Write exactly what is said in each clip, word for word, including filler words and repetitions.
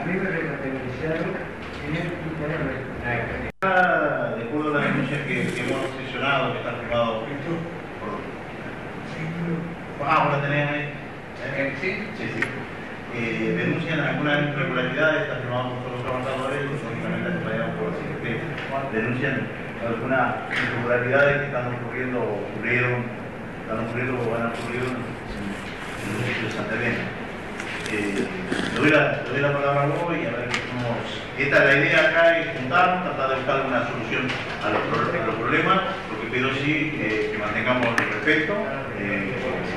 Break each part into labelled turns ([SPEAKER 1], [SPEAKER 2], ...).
[SPEAKER 1] mí me recategorizaron en el interno.
[SPEAKER 2] De acuerdo a la denuncia que, que hemos sesionado, que está firmado por... Ah, ¿vos la tenés ahí? ¿Eh?
[SPEAKER 3] ¿Sí?
[SPEAKER 2] Sí, sí. Eh, denuncian algunas irregularidades, está firmado por todos los trabajadores, lógicamente acompañados por el C G P. Denuncian algunas irregularidades que están ocurriendo, ocurrieron, están ocurriendo o van a ocurrir en el municipio de Santa Elena. Eh, le, doy la, le doy la palabra a vos y a ver qué podemos... Esta la idea acá es juntarnos, tratar de buscar una solución a los, a los problemas, lo que pido sí eh, que mantengamos el respeto. Eh,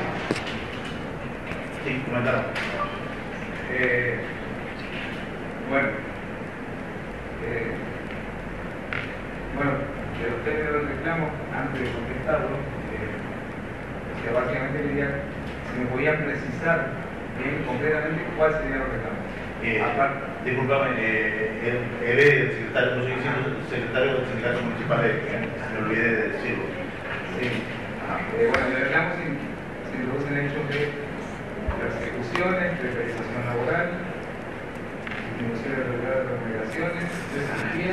[SPEAKER 2] sí, comentaron.
[SPEAKER 3] Eh, bueno, eh, bueno, de usted me lo reclamo antes de contestarlo. Eh, o sea, básicamente quería, si me podían precisar bien concretamente cuál sería el reclamo.
[SPEAKER 2] Eh,
[SPEAKER 3] Aparte,
[SPEAKER 2] disculpame, eh, eres el secretario, no soy secretario del sindicato municipal, eh, me olvidé de decirlo.
[SPEAKER 3] sí. Eh, bueno, el reclamo se, se introducen hechos de persecuciones, precarización laboral, disminución de las remuneraciones, cesantía.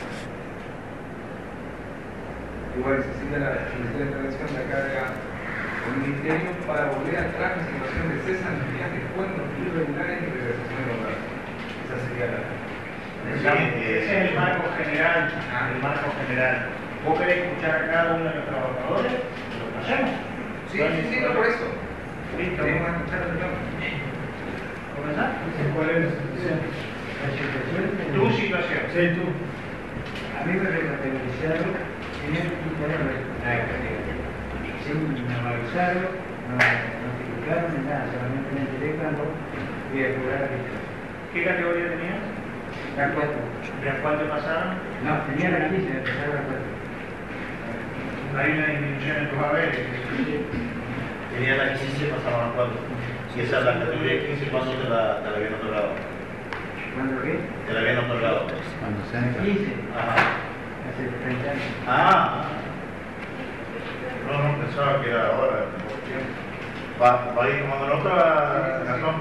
[SPEAKER 3] Igual se cita la solicitud de intervención de la carga del Ministerio para volver atrás en situación de cesantías, descuentos irregulares y reversación laboral. Esa sería la.
[SPEAKER 2] Sí,
[SPEAKER 4] Ese es el marco general,
[SPEAKER 3] Ah.
[SPEAKER 4] el marco general. ¿Vos querés escuchar a cada uno de los trabajadores? Lo hacemos.
[SPEAKER 3] Sí, sí, sí, no por eso.
[SPEAKER 4] Listo.
[SPEAKER 3] Queremos escuchar el reclamo.
[SPEAKER 4] ¿Comenzar?
[SPEAKER 1] ¿Cuál es la situación? La situación es-
[SPEAKER 4] Tu situación.
[SPEAKER 1] Sí, tú. A mí me recategorizaron en el interno. Sin me avisaron, no notificaron ni nada, solamente me enteré cuando voy a cobrar el
[SPEAKER 4] ¿Qué categoría tenías?
[SPEAKER 1] la cuatro.
[SPEAKER 4] ¿De cuál te pasaron?
[SPEAKER 1] No, tenía la quince, me pasaron la cuatro.
[SPEAKER 4] Hay una disminución en tus haberes.
[SPEAKER 2] Tenía la quince, pasaban a cuatro. Y esa es la categoría quince, ¿cuándo te la, te la habían otorgado?
[SPEAKER 1] ¿Cuándo qué?
[SPEAKER 2] Te la habían otorgado.
[SPEAKER 5] Cuando se
[SPEAKER 1] quince,
[SPEAKER 2] Ajá.
[SPEAKER 1] hace treinta años.
[SPEAKER 2] Ah. No, no, pensaba que era ahora, por tiempo. ¿Va, va a ir tomando nota, Gastón?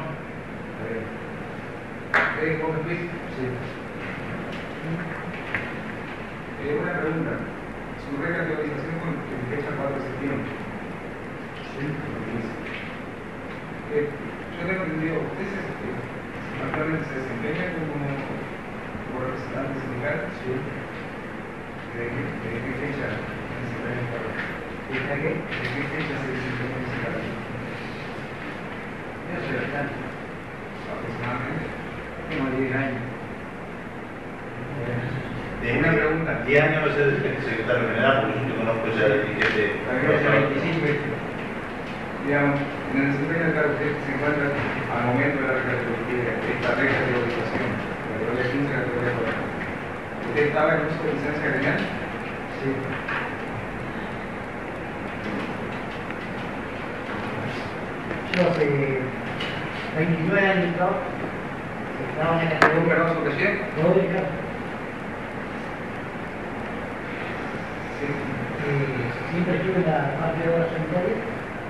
[SPEAKER 3] Eh, ¿Vos me explico?
[SPEAKER 1] Sí.
[SPEAKER 3] Eh, una pregunta. Su recategorización con fecha cuatro de septiembre.
[SPEAKER 1] Sí.
[SPEAKER 3] Eh, yo tengo entendido, ¿usted se, eh, actualmente se desempeña como, como representante sindical?
[SPEAKER 1] Sí.
[SPEAKER 3] ¿De qué, de qué fecha se desempeña el cargo?
[SPEAKER 1] ¿Está qué?
[SPEAKER 3] ¿De qué fecha se desempeña ese cargo?
[SPEAKER 1] Yo soy bastante.
[SPEAKER 3] Aproximadamente.
[SPEAKER 1] Tengo diez años.
[SPEAKER 2] De
[SPEAKER 3] Una pregunta.
[SPEAKER 2] diez años va a ser el secretario general, porque yo te conozco ya el dirigente.
[SPEAKER 1] Hace veinticinco.
[SPEAKER 3] Digamos, en el desempeño del cargo usted se encuentra al momento de la recategorización, esta recategorización, categoría quince, categoría cuatro. ¿Usted estaba en uso de licencia gremial?
[SPEAKER 1] Sí. Yo hace veintinueve años trabajo. Estaba en la
[SPEAKER 3] ¿Algún
[SPEAKER 1] categoría
[SPEAKER 3] perdón su apellido?
[SPEAKER 1] Rodríguez.
[SPEAKER 3] Sí.
[SPEAKER 1] Eh, siempre estuve en la parte de obras sanitarias.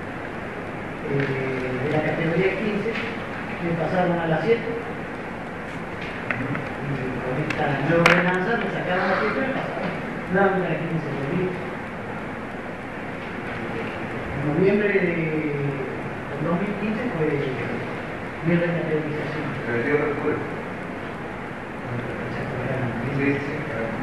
[SPEAKER 1] Eh, de la categoría quince, me pasaron a la siete. Y con esta nueva ordenanza me sacaron a la siete y me pasaron nuevamente a la quince. Volví. En noviembre de dos mil quince fue mi recategorización.
[SPEAKER 3] ¿El veintidós de octubre? Sí, sí, sí.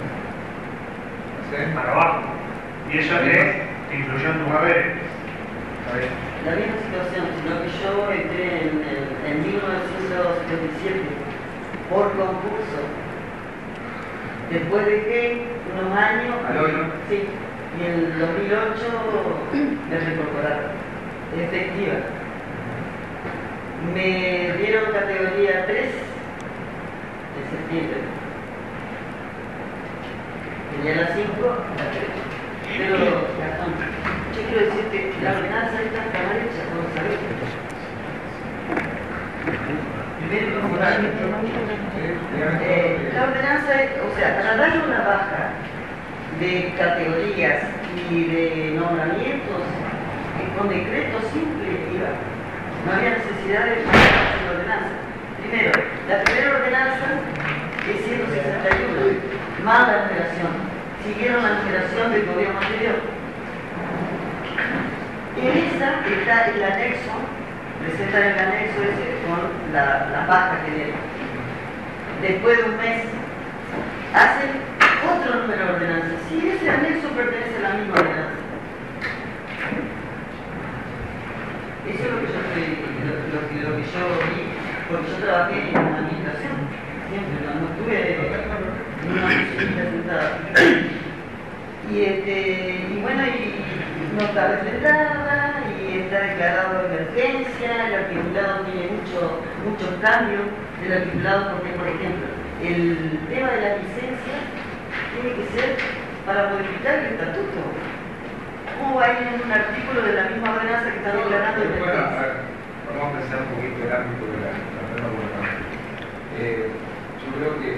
[SPEAKER 3] ¿Sí?
[SPEAKER 4] Para abajo. Y eso es, te incluyó en tus haberes.
[SPEAKER 3] Está bien.
[SPEAKER 6] La misma situación, sino que yo entré en, en, en mil novecientos setenta y siete por concurso. Después dejé unos años,
[SPEAKER 3] ¿Al hoyo?
[SPEAKER 6] sí, y en dos mil ocho me reincorporaron, efectiva. Me dieron categoría tres de septiembre. Tenía la cinco, la tres. Pero, Gastón, yo quiero decirte, la ordenanza está mal hecha, no lo sabés. Primero, como tal, eh, la ordenanza, o sea, para darle una baja de categorías y de nombramientos, eh, con decreto simple iba. No había necesidad de pasar la ordenanza. Primero, la primera ordenanza es ciento sesenta y uno, más la numeración. Siguieron la numeración del gobierno anterior. En esa está el anexo, presentan el anexo ese con la, la baja que dieron. Después de un mes, hacen otro número de ordenanza. Si ese anexo pertenece a la misma ordenanza. Eso es lo que yo, estoy, lo, lo, que, lo que yo vi, porque yo trabajé en la administración, siempre, no, no estuve en una oficina sentada. Y, este, y bueno, y no está refrendada, y está declarado de emergencia, el articulado tiene mucho, muchos cambios del articulado, porque, por ejemplo, el tema de la licencia tiene que ser para modificar el estatuto. ¿Cómo va a ir en un artículo de la misma ordenanza que está declarando el
[SPEAKER 3] Bueno, a ver, vamos a pensar un poquito el ámbito de la norma gubernamental. Eh, yo creo que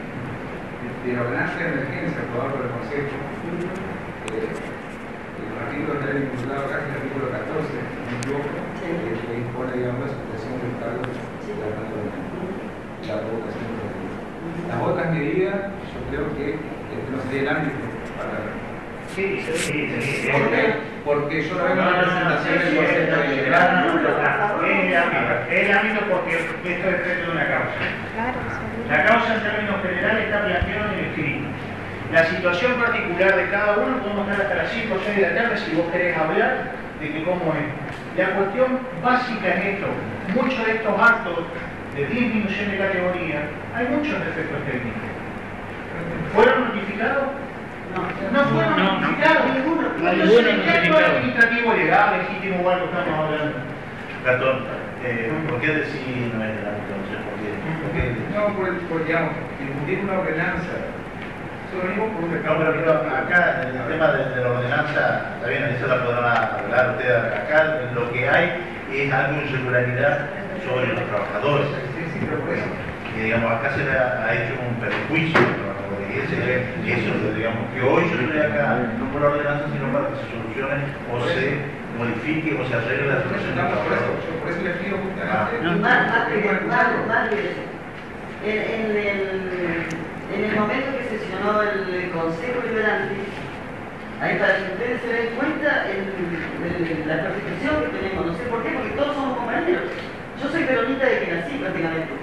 [SPEAKER 3] de la ordenanza de emergencia aprobada por el Consejo, eh, el artículo que está vinculado acá es el artículo catorce, no me equivoco,
[SPEAKER 6] Sí.
[SPEAKER 3] eh, que impone, digamos, la suspensión del cargo
[SPEAKER 6] Sí.
[SPEAKER 3] de la la revocación de la ley. Las otras medidas, yo creo que este no sería el ámbito para.
[SPEAKER 4] Sí, sí, sí, sí.
[SPEAKER 3] Porque, porque yo no veo una presentación del Consejo
[SPEAKER 4] Es
[SPEAKER 3] Deliberante.
[SPEAKER 4] el ámbito, es el ámbito porque esto es efecto de una causa. La causa en términos generales está planteada en el escrito. La situación particular de cada uno podemos estar hasta las cinco o seis de la tarde si vos querés hablar de que cómo es. La cuestión básica es esto. Muchos de estos actos de disminución de categoría, hay muchos defectos técnicos. ¿Fueron notificados?
[SPEAKER 6] No,
[SPEAKER 4] No fueron
[SPEAKER 5] No, no.
[SPEAKER 4] notificados.
[SPEAKER 6] Ninguno.
[SPEAKER 4] Entonces,
[SPEAKER 5] Ninguno
[SPEAKER 4] ¿de qué acto
[SPEAKER 5] notificado.
[SPEAKER 4] administrativo legal, legítimo o algo estamos hablando?
[SPEAKER 2] Gastón, eh, ¿por qué decir no es el ámbito? No sé por qué. ¿Por qué?
[SPEAKER 3] No, por, por digamos, discutir una ordenanza. Eso lo mismo por un
[SPEAKER 2] No, pero, pero acá el tema de, de la ordenanza, está bien, eso la podrán arreglar ustedes. Acá lo que hay es algo de irregularidad sobre los trabajadores.
[SPEAKER 3] Sí, sí, pero por eso.
[SPEAKER 2] Y digamos, acá se le ha, ha hecho un perjuicio a los trabajadores. Y ese, eso, digamos, que hoy yo estoy acá, no por la ordenanza, sino para que se solucione o se modifique o se arregle la
[SPEAKER 3] Por eso,
[SPEAKER 2] situación de los
[SPEAKER 3] estamos- por eso,
[SPEAKER 2] trabajadores.
[SPEAKER 3] yo por eso le pido
[SPEAKER 6] Y
[SPEAKER 3] justamente.
[SPEAKER 6] más, más, que, más, más que eso. En, en el, en el momento que sesionó el Consejo Liberante, ahí para que ustedes se den cuenta el, el- la persecución que tenemos, no sé por qué, porque todos somos compañeros. Yo soy peronista de que nací prácticamente.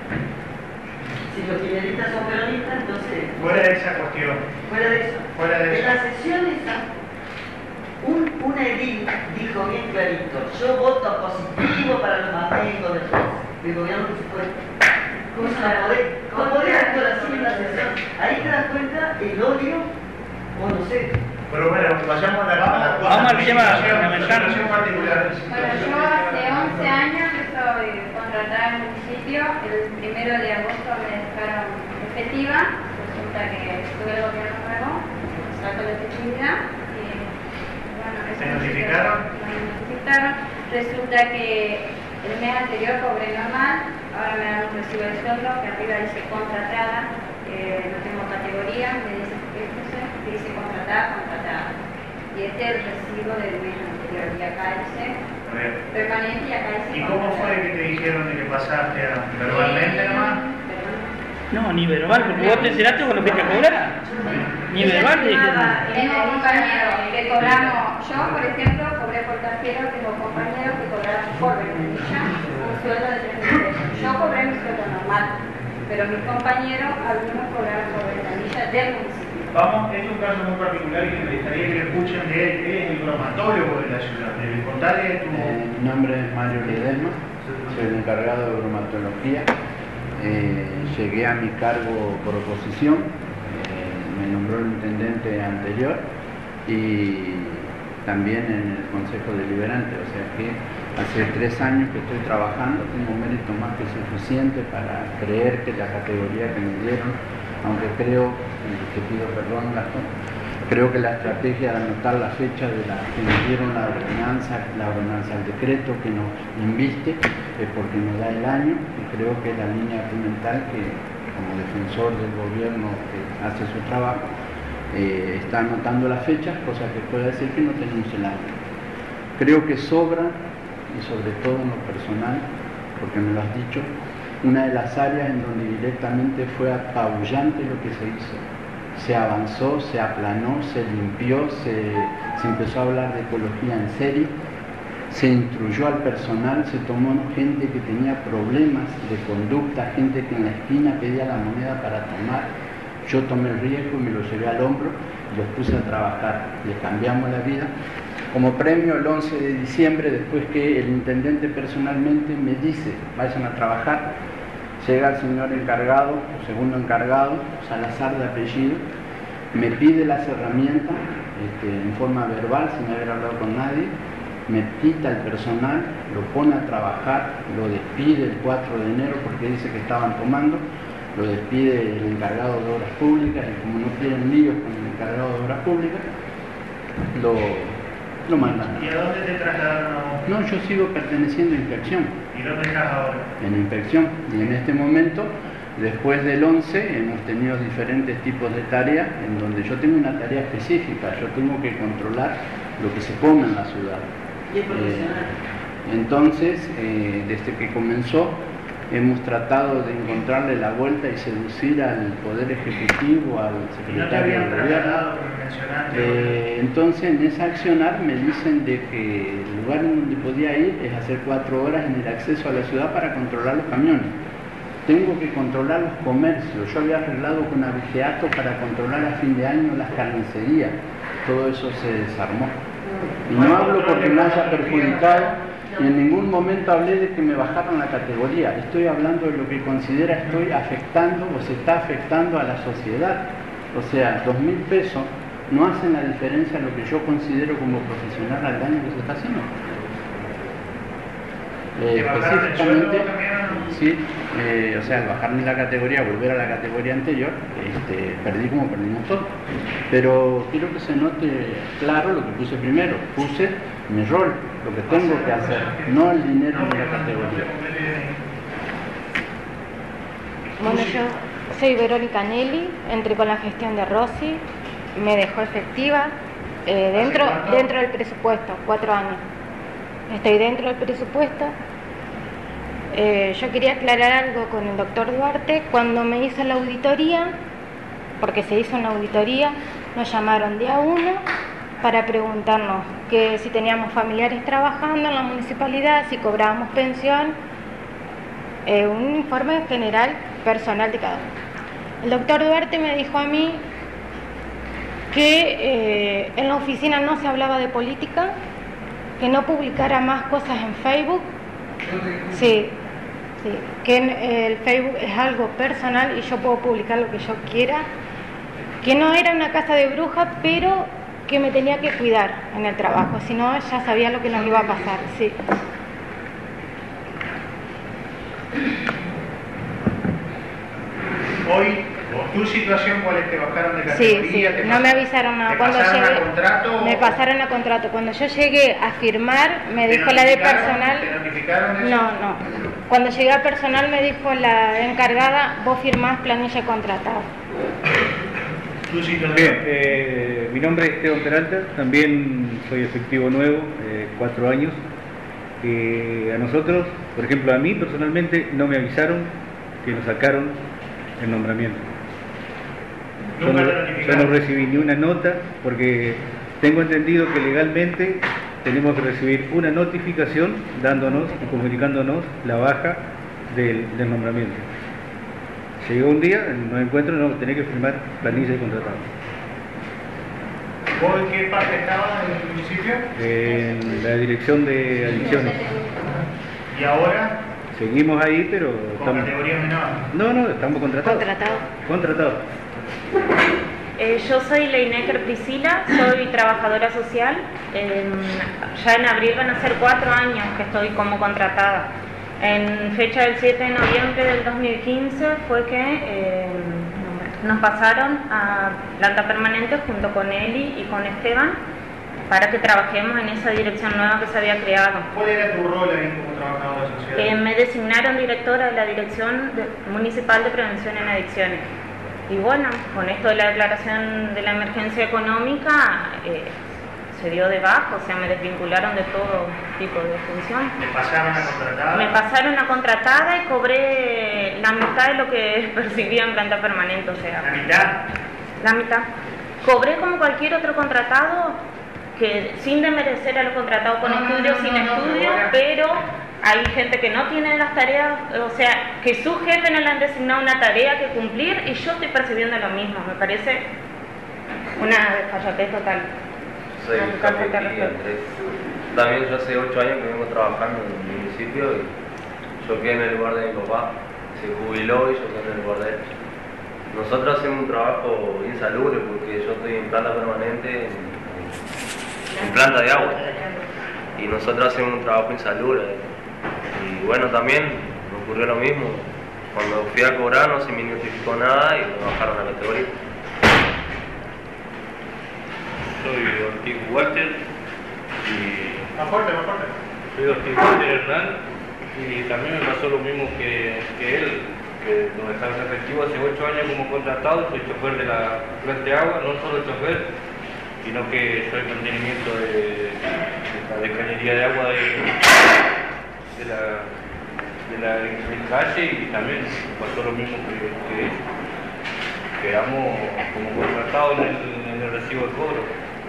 [SPEAKER 6] Si los kirchneristas son peronistas, entonces,
[SPEAKER 4] Fuera de esa cuestión.
[SPEAKER 6] fuera de eso.
[SPEAKER 4] Fuera de
[SPEAKER 6] En
[SPEAKER 4] eso.
[SPEAKER 6] la sesión esa, un, un edil dijo bien clarito, yo voto positivo para los amigos del, del gobierno que se fue. ¿Cómo se la podés? ¿Cómo podés actuar así en la sesión? Ahí te das cuenta el odio, o no sé.
[SPEAKER 2] Pero bueno, vayamos a la cámara.
[SPEAKER 5] Vamos al tema
[SPEAKER 4] Situación- situación particular.
[SPEAKER 7] Bueno, yo hace once años que soy contratada en el municipio. El primero de agosto me dejaron efectiva. Resulta que estuve el gobierno nuevo, saco la efectividad. Y, bueno, eso
[SPEAKER 4] ¿Te notificaron?
[SPEAKER 7] Me notificaron. Resulta que el mes anterior cobré normal. Ahora me dan un recibo de sueldo que arriba dice contratada. Que no tengo categoría. Me dice que dice contratada, contratada. Y este es el recibo del mes anterior. Y acá dice
[SPEAKER 4] A ver.
[SPEAKER 7] permanente y acá dice
[SPEAKER 4] ¿Y cómo fue que te dijeron de que pasaste a verbalmente nomás?
[SPEAKER 5] No, ni verbal, porque vos te enteraste con lo que te cobraron. Ni verbal te dijeron.
[SPEAKER 7] Tengo compañeros que cobramos, yo por ejemplo cobré por tarjeta, tengo compañeros que cobraron por ventanilla un sueldo de tres mil pesos. Yo cobré mi sueldo normal, pero mis compañeros, algunos cobraron por ventanilla del municipio.
[SPEAKER 4] Vamos, este es un caso muy particular y que me gustaría que escuchen de él, que es el bromatólogo de la ciudad. Eh, Contale tu...
[SPEAKER 8] Eh, mi nombre es Mario Ledesma, soy el encargado de bromatología. Eh, llegué a mi cargo por oposición, eh, me nombró el intendente anterior y también en el Consejo Deliberante, o sea que hace tres años que estoy trabajando, tengo mérito más que suficiente para creer que la categoría que me dieron, aunque creo, te pido perdón Gastón, creo que la estrategia de anotar la fecha de la que nos dieron la ordenanza, la ordenanza, el decreto que nos inviste, es porque nos da el año y creo que la línea argumental que como defensor del gobierno que hace su trabajo, eh, está anotando las fechas, cosa que puede decir que no tenemos el año. Creo que sobra, y sobre todo en lo personal, porque me lo has dicho, una de las áreas en donde directamente fue apabullante lo que se hizo. Se avanzó, se aplanó, se limpió, se, se empezó a hablar de ecología en serio, se instruyó al personal, se tomó gente que tenía problemas de conducta, gente que en la esquina pedía la moneda para tomar. Yo tomé el riesgo y me lo llevé al hombro y los puse a trabajar, les cambiamos la vida. Como premio, el once de diciembre, después que el intendente personalmente me dice, vayan a trabajar, llega el señor encargado, o segundo encargado, Salazar de apellido, me pide las herramientas este, en forma verbal, sin haber hablado con nadie, me quita el personal, lo pone a trabajar, lo despide el cuatro de enero porque dice que estaban tomando, lo despide el encargado de obras públicas y como no quieren líos con el encargado de obras públicas, lo, lo mandan.
[SPEAKER 4] ¿Y a dónde te trasladaron?
[SPEAKER 8] No, yo sigo perteneciendo a inspección.
[SPEAKER 4] ¿Y dónde estás ahora?
[SPEAKER 8] En inspección. Y en este momento, después del once, hemos tenido diferentes tipos de tareas en donde yo tengo una tarea específica, yo tengo que controlar lo que se come en la ciudad.
[SPEAKER 6] ¿Y es profesional?
[SPEAKER 8] Eh, entonces, eh, desde que comenzó, hemos tratado de encontrarle la vuelta y seducir al Poder Ejecutivo, al secretario del Gobierno. Eh, entonces, en esa accionar me dicen de que el lugar en donde podía ir es hacer cuatro horas en el acceso a la ciudad para controlar los camiones. Tengo que controlar los comercios. Yo había arreglado con Abigeato para controlar a fin de año las carnicerías. Todo eso se desarmó. Y no hablo porque me haya perjudicado. Y en ningún momento hablé de que me bajaron la categoría. Estoy hablando de lo que considera estoy afectando o se está afectando a la sociedad. O sea, dos mil pesos no hacen la diferencia en lo que yo considero como profesional al daño que se está haciendo. Eh, específicamente, sí, eh, o sea, al bajarme la categoría, volver a la categoría anterior, este, perdí como perdimos todos. Pero quiero que se note claro lo que puse primero. Puse mi rol, lo que tengo que hacer, no el dinero ni la categoría.
[SPEAKER 9] Bueno, yo soy Verónica Nelly, entré con la gestión de Rossi, me dejó efectiva eh, dentro, dentro del presupuesto, cuatro años. Estoy dentro del presupuesto. Eh, yo quería aclarar algo con el doctor Duarte. Cuando me hizo la auditoría, porque se hizo una auditoría, nos llamaron día uno para preguntarnos que si teníamos familiares trabajando en la municipalidad, si cobrábamos pensión, eh, un informe general personal de cada uno. El doctor Duarte me dijo a mí que eh, en la oficina no se hablaba de política, que no publicara más cosas en Facebook. Sí, sí, que en el Facebook es algo personal y yo puedo publicar lo que yo quiera, que no era una casa de brujas, pero que me tenía que cuidar en el trabajo, si no ya sabía lo que nos iba a pasar. Sí.
[SPEAKER 4] Hoy, ¿tu situación cuál es? ¿Te bajaron de categoría?
[SPEAKER 9] Sí, sí,
[SPEAKER 4] ¿Te
[SPEAKER 9] no me avisaron nada.
[SPEAKER 4] ¿Te
[SPEAKER 9] Cuando
[SPEAKER 4] pasaron
[SPEAKER 9] llegué,
[SPEAKER 4] a contrato?
[SPEAKER 9] me pasaron a contrato. Cuando yo llegué a firmar, me dijo la de personal...
[SPEAKER 4] ¿Te notificaron de eso?
[SPEAKER 9] No, no. Cuando llegué a personal me dijo la encargada, vos firmás planilla contratada.
[SPEAKER 4] ¿Tu situación?
[SPEAKER 10] Bien, eh, mi nombre es Esteban Peralta, también soy efectivo nuevo, eh, cuatro años. Eh, a nosotros, por ejemplo, a mí personalmente no me avisaron que nos sacaron el nombramiento. Yo no, yo no recibí ni una nota porque tengo entendido que legalmente tenemos que recibir una notificación dándonos y comunicándonos la baja del, del nombramiento. Llegó un día, nos encuentro, no, tenés que firmar planilla de contratado.
[SPEAKER 4] ¿Vos en qué parte estabas en el municipio?
[SPEAKER 10] En la dirección de adicciones.
[SPEAKER 4] ¿Y ahora?
[SPEAKER 10] Seguimos ahí, pero...
[SPEAKER 4] ¿Con
[SPEAKER 10] estamos...
[SPEAKER 4] categoría menor?
[SPEAKER 10] No, no, estamos contratados.
[SPEAKER 9] Contratado.
[SPEAKER 10] Contratados.
[SPEAKER 11] Eh, yo soy Leinecker Priscila, soy trabajadora social. Eh, ya en abril van a ser cuatro años que estoy como contratada. En fecha del siete de noviembre del dos mil quince fue que eh, nos pasaron a planta permanente junto con Eli y con Esteban para que trabajemos en esa dirección nueva que se había creado.
[SPEAKER 4] ¿Cuál era tu rol ahí como trabajadora social?
[SPEAKER 11] Eh, me designaron directora de la Dirección de, Municipal de Prevención en Adicciones. Y bueno, con esto de la declaración de la emergencia económica, eh, se dio de baja, o sea, me desvincularon de todo tipo de función.
[SPEAKER 4] ¿Me pasaron a contratada?
[SPEAKER 11] Me pasaron a contratada y cobré la mitad de lo que percibía en planta permanente, o sea.
[SPEAKER 4] ¿La mitad?
[SPEAKER 11] La mitad. Cobré como cualquier otro contratado, que sin desmerecer a los contratados con
[SPEAKER 4] No, no,
[SPEAKER 11] estudios,
[SPEAKER 4] no,
[SPEAKER 11] sin
[SPEAKER 4] no, no,
[SPEAKER 11] estudios,
[SPEAKER 4] no, no.
[SPEAKER 11] pero hay gente que no tiene las tareas, o sea, que su jefe no le han designado una tarea que cumplir y yo estoy percibiendo lo mismo. Me parece una desfachatez total.
[SPEAKER 12] Soy
[SPEAKER 11] Una total falta de
[SPEAKER 12] Javier
[SPEAKER 11] respeto.
[SPEAKER 12] Andrés. También yo hace ocho años que vengo trabajando en el municipio y yo quedé en el lugar de mi papá. Se jubiló y yo quedé en el lugar de él. Nosotros hacemos un trabajo insalubre porque yo estoy en planta permanente, en, en planta de agua. Y nosotros hacemos un trabajo insalubre. Y bueno, también me ocurrió lo mismo. Cuando fui a cobrar no se me notificó nada y me bajaron la categoría.
[SPEAKER 13] Soy Ortiz Walter y...
[SPEAKER 4] Más fuerte, más fuerte.
[SPEAKER 13] Soy Ortiz Walter Hernán y también me pasó lo mismo que, que él, que lo dejaron efectivo hace ocho años como contratado, soy chofer de la planta de agua, no solo chofer, sino que soy mantenimiento de, de la cañería de agua de, de la de la de calle y también pasó lo mismo que, que él. Quedamos como contratados en el, en el recibo de cobro.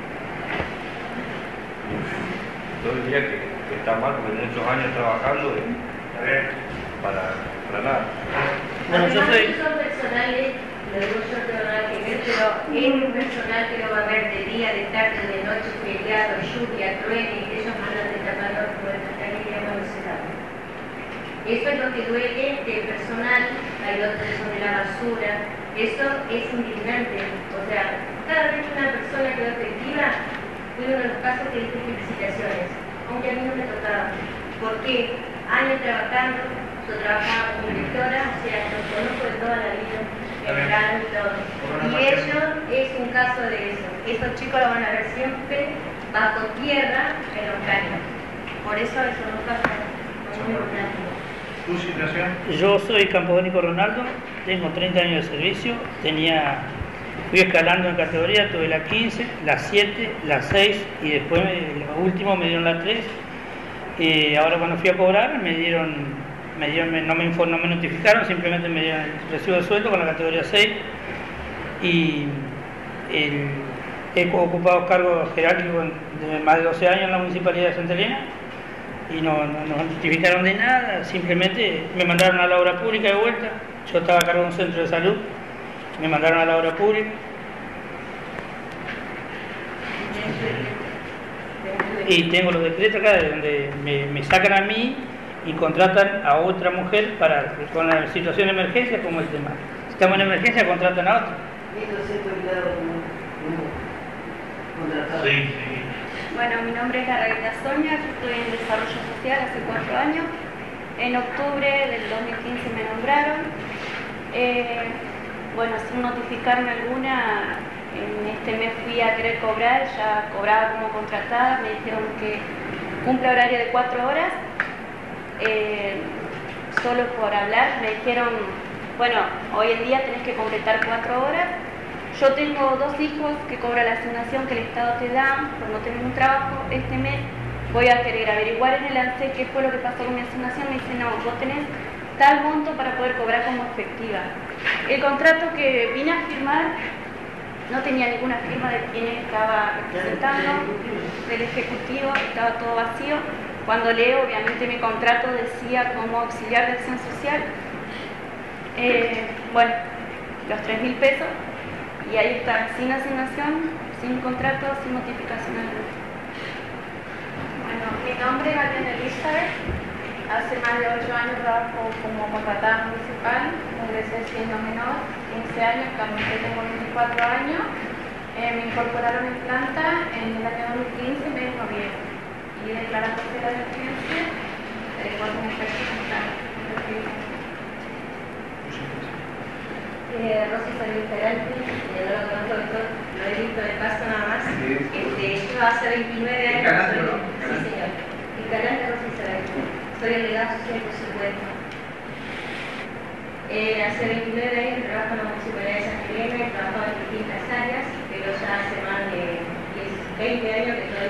[SPEAKER 13] Yo diría que, que está mal porque muchos años trabajando y, para, para nada.
[SPEAKER 14] Bueno, yo soy... son personales, lo digo yo, no tengo nada que ver, pero es un personal que no va a haber de día, de tarde, de noche, feriado, lluvia, truene, ellos mandan de tapador por el cañería cuando se da. Eso es lo que duele del personal, hay otros que son de la basura, eso es indignante. O sea, cada vez que una persona quedó efectiva, fue uno de los casos que dije felicitaciones, aunque a mí no me tocaba. ¿Por qué? Años trabajando, yo trabajaba como directora, o sea, los conozco de toda la vida, el verano y todo. Y ellos es un caso de eso. Esos chicos lo van a ver siempre bajo tierra en los caños. Por eso esos dos casos son muy importantes.
[SPEAKER 4] ¿Tu situación?
[SPEAKER 5] Yo soy Campodónico Ronaldo, tengo treinta años de servicio, tenía, fui escalando en categoría, tuve la quince, la siete, la seis y después me, lo último me dieron la tres. Y ahora cuando fui a cobrar me dieron, me dieron no, me inform, no me notificaron, simplemente me dieron el recibo de sueldo con la categoría seis y el, he ocupado cargos jerárquicos de más de doce años en la Municipalidad de Santa Elena. Y no, no nos notificaron de nada, simplemente me mandaron a la obra pública de vuelta. Yo estaba a cargo de un centro de salud, me mandaron a la obra pública. Y tengo los decretos acá de donde me, me sacan a mí y contratan a otra mujer para con la situación de emergencia como el tema. Si estamos en emergencia, contratan a otra.
[SPEAKER 13] Sí, sí.
[SPEAKER 7] Bueno, mi nombre es Carolina Soña, yo estoy en Desarrollo Social hace cuatro años. En octubre del dos mil quince me nombraron. Eh, bueno, sin notificarme alguna, en este mes fui a querer cobrar, ya cobraba como contratada, me dijeron que cumple horario de cuatro horas. Eh, solo por hablar, me dijeron, bueno, hoy en día tenés que completar cuatro horas. Yo tengo dos hijos que cobran la asignación que el Estado te da por no tener un trabajo. Este mes voy a querer averiguar en el ANSE qué fue lo que pasó con mi asignación. Me dice, no, vos tenés tal monto para poder cobrar como efectiva. El contrato que vine a firmar no tenía ninguna firma de quien estaba representando, del Ejecutivo, estaba todo vacío. Cuando leo, obviamente mi contrato decía como auxiliar de acción social, eh, bueno, los tres mil pesos. Y ahí está, sin asignación, sin contrato, sin notificación alguna.
[SPEAKER 15] Bueno, mi nombre es Ariana Elizabeth. Hace más de ocho años trabajo como contratada municipal, ingresé siendo menor, quince años, actualmente tengo veinticuatro años. Eh, me incorporaron en planta en el año dos mil quince, mes de noviembre. Y declarando la emergencia, eh, por un ejercicio en planta.
[SPEAKER 14] Eh, Rosy Soy Feralti, eh, no lo conozco, doctor, lo he visto de paso nada más. Este, yo hace veintinueve años soy, sí señor, el canal de Rosy Feralti, soy delegada social por supuesto. Eh, hace veintinueve años trabajo en la Municipalidad de Santa Elena, he trabajado en distintas áreas, pero ya hace más de diez, veinte años que estoy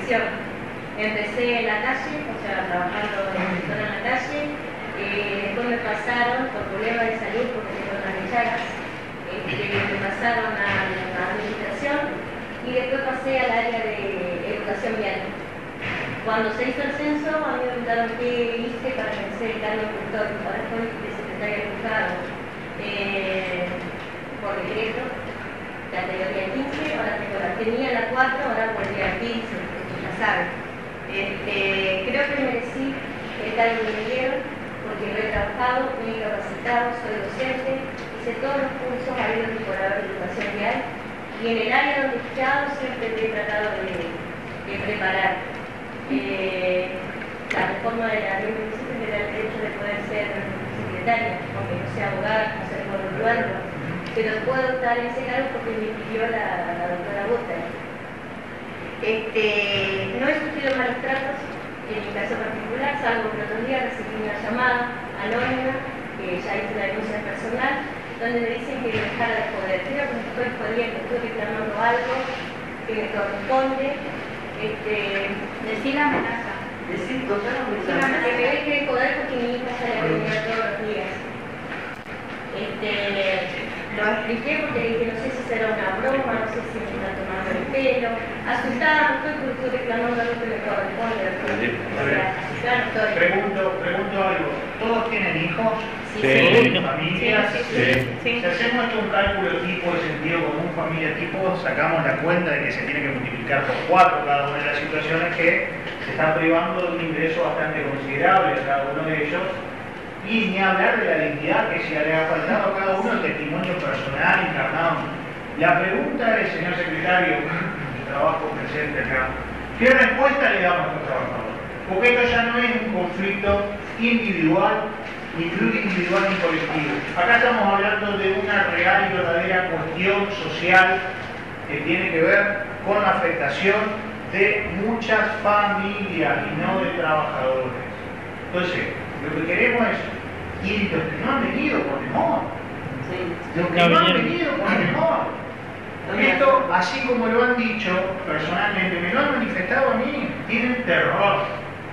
[SPEAKER 14] educación. Empecé en la calle, o sea, trabajando de inspectora en la calle, eh, después me pasaron por problemas de salud, porque tengo unas llagas, este, me pasaron a la administración y después pasé al área de educación vial. Cuando se hizo el censo, a mí me preguntaron qué hice para ejercer el cargo de inspector. Ahora estoy de secretaria de juzgado eh, por decreto, categoría quince, ahora tengo la, tenía la cuatro, ahora volví a quince, ya saben. Este, creo que merecí el cargo que me dieron, porque lo he trabajado, me he capacitado, soy docente, hice todos los cursos habidos y por haber de educación vial, y en el área donde he estado siempre me he tratado de, de preparar. Eh, la reforma de la ley municipal me da el derecho de poder ser secretaria, aunque no sea abogada, no sea por pero puedo estar en ese cargo porque me pidió la, la doctora Busta. Este, no he sufrido malos tratos en mi caso particular, salvo que el otro día recibí una llamada anónima, que ya hice la denuncia personal, donde me dicen que dejara de joder. Creo que me estoy jodiendo, estoy reclamando algo que me corresponde. Este,
[SPEAKER 7] decir la amenaza.
[SPEAKER 6] Decir contar la
[SPEAKER 14] que me deje de joder porque mi hija sale a venir todos los días. Este, lo expliqué porque dije, no sé si será una broma, no sé si me está tomando el pelo. Asustada, no estoy porque estoy reclamando algo que me corresponde. O sea, asustada no estoy.
[SPEAKER 4] Pregunto, pregunto algo. ¿Todos tienen hijos?
[SPEAKER 14] Sí. Sí.
[SPEAKER 4] ¿Familias?
[SPEAKER 14] Sí, sí, sí. Sí.
[SPEAKER 4] Si hacemos esto un cálculo tipo de sentido común, familia tipo, sacamos la cuenta de que se tiene que multiplicar por cuatro cada una de las situaciones que se están privando de un ingreso bastante considerable a cada uno de ellos. Y ni hablar de la dignidad que se le ha faltado a cada uno el testimonio personal encarnado. La pregunta es, señor secretario, de trabajo presente acá, ¿qué respuesta le damos a los trabajadores? Porque esto ya no es un conflicto individual, ni individual ni colectivo. Acá estamos hablando de una real y verdadera cuestión social que tiene que ver con la afectación de muchas familias y no de trabajadores. Entonces, lo que queremos es, y los que no han venido por temor, los que no han venido por temor, esto, así como lo han dicho personalmente, me lo han manifestado a mí, tienen terror,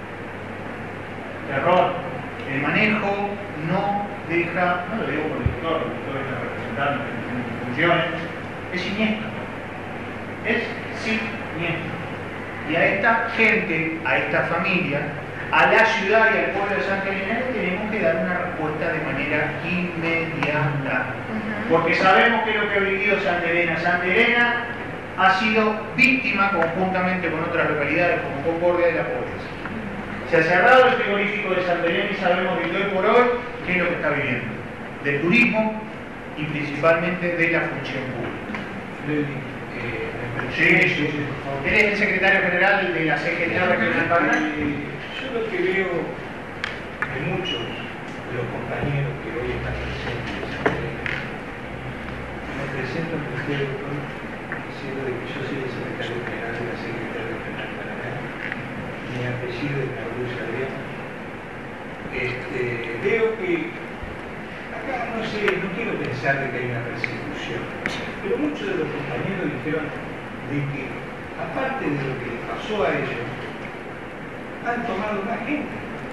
[SPEAKER 4] terror, el manejo no deja, no lo digo por el doctor, el doctor es la representante de funciones, es siniestro, es siniestro, y a esta gente, a esta familia, a la ciudad y al pueblo de Santa Elena le tenemos que dar una respuesta de manera inmediata. Porque sabemos que lo que ha vivido Santa Elena, Santa Elena ha sido víctima conjuntamente con otras localidades como Concordia de la pobreza. Se ha cerrado el frigorífico de Santa Elena y sabemos de hoy por hoy qué es lo que está viviendo. Del turismo y principalmente de la función pública. Sí, sí, sí. Él es el secretario general de la C G T Regional Paraná.
[SPEAKER 16] Yo lo que veo de muchos de los compañeros que hoy están presentes en Santa Elena, me presento ante usted, doctor, diciendo de que yo soy el secretario general de la Secretaría Regional Paraná, mi apellido es Mauricio Adrián. Este, veo que acá no sé, no quiero pensar de que hay una persecución, pero muchos de los compañeros dijeron de que, aparte de lo que les pasó a ellos, han tomado más gente.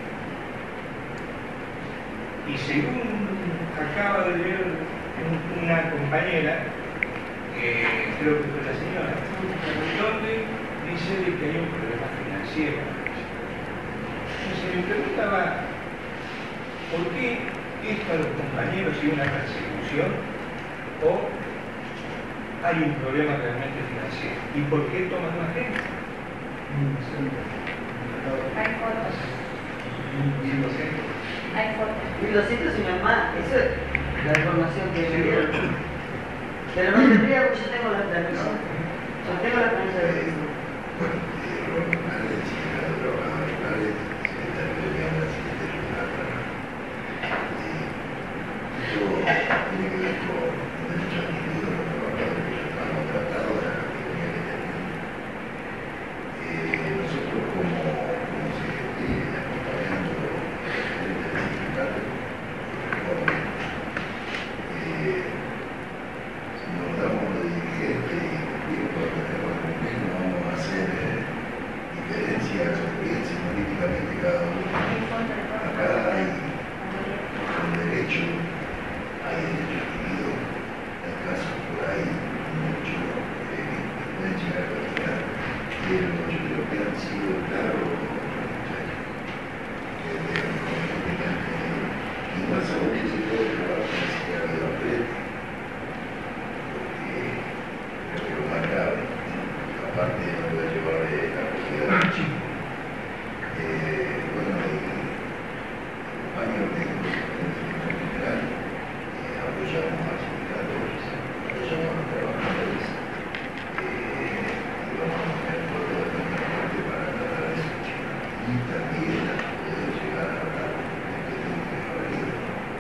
[SPEAKER 16] Y según acaba de leer una compañera, eh, creo que fue la señora, donde dice de que hay un problema financiero. Entonces me preguntaba, ¿por qué esto a los compañeros es una persecución o hay un problema realmente financiero? ¿Y por qué toman más gente?
[SPEAKER 14] Hay fotos.
[SPEAKER 16] mil doscientos.
[SPEAKER 14] Hay fotos.
[SPEAKER 6] mil doscientos y no es más, eso es la información que me dieron. Pero no tendría porque yo tengo la transmisión. Yo tengo la transmisión.
[SPEAKER 17] Tiene que ver con el derecho adquirido de los trabajadores que ya están contratados de la categoría que tenemos. Eh, nosotros como, como C G T, acompañando los gerentes del sindicato, eh, nos damos de dirigentes y cumplimos con lo que tenemos que cumplir, no vamos a hacer eh, pero yo creo que han sido claros los muchachos. Y más aún que se puede trabajar con ese que ha habido frente, porque creo que lo más grave, aparte de no poder llevar la propiedad, eh, bueno, hay compañeros médicos en general, eh, apoyamos a los indicadores, apoyamos a los trabajadores, eh, y vamos a poner todo de nuestra parte para tratar de eso. Y también a poder llegar a hablar con el que tiene que haber ido.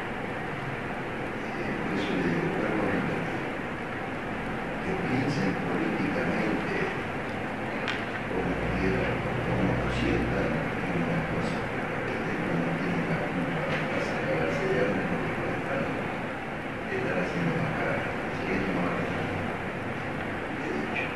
[SPEAKER 17] Eh, por eso le digo, vuelvo a repetir, que piensen políticamente como quieran, como lo sientan, en una cosa, pero la gente no tiene la culpa para sacarse de hambre porque lo están, están haciendo más cara. Así que esto no va a tener, he dicho.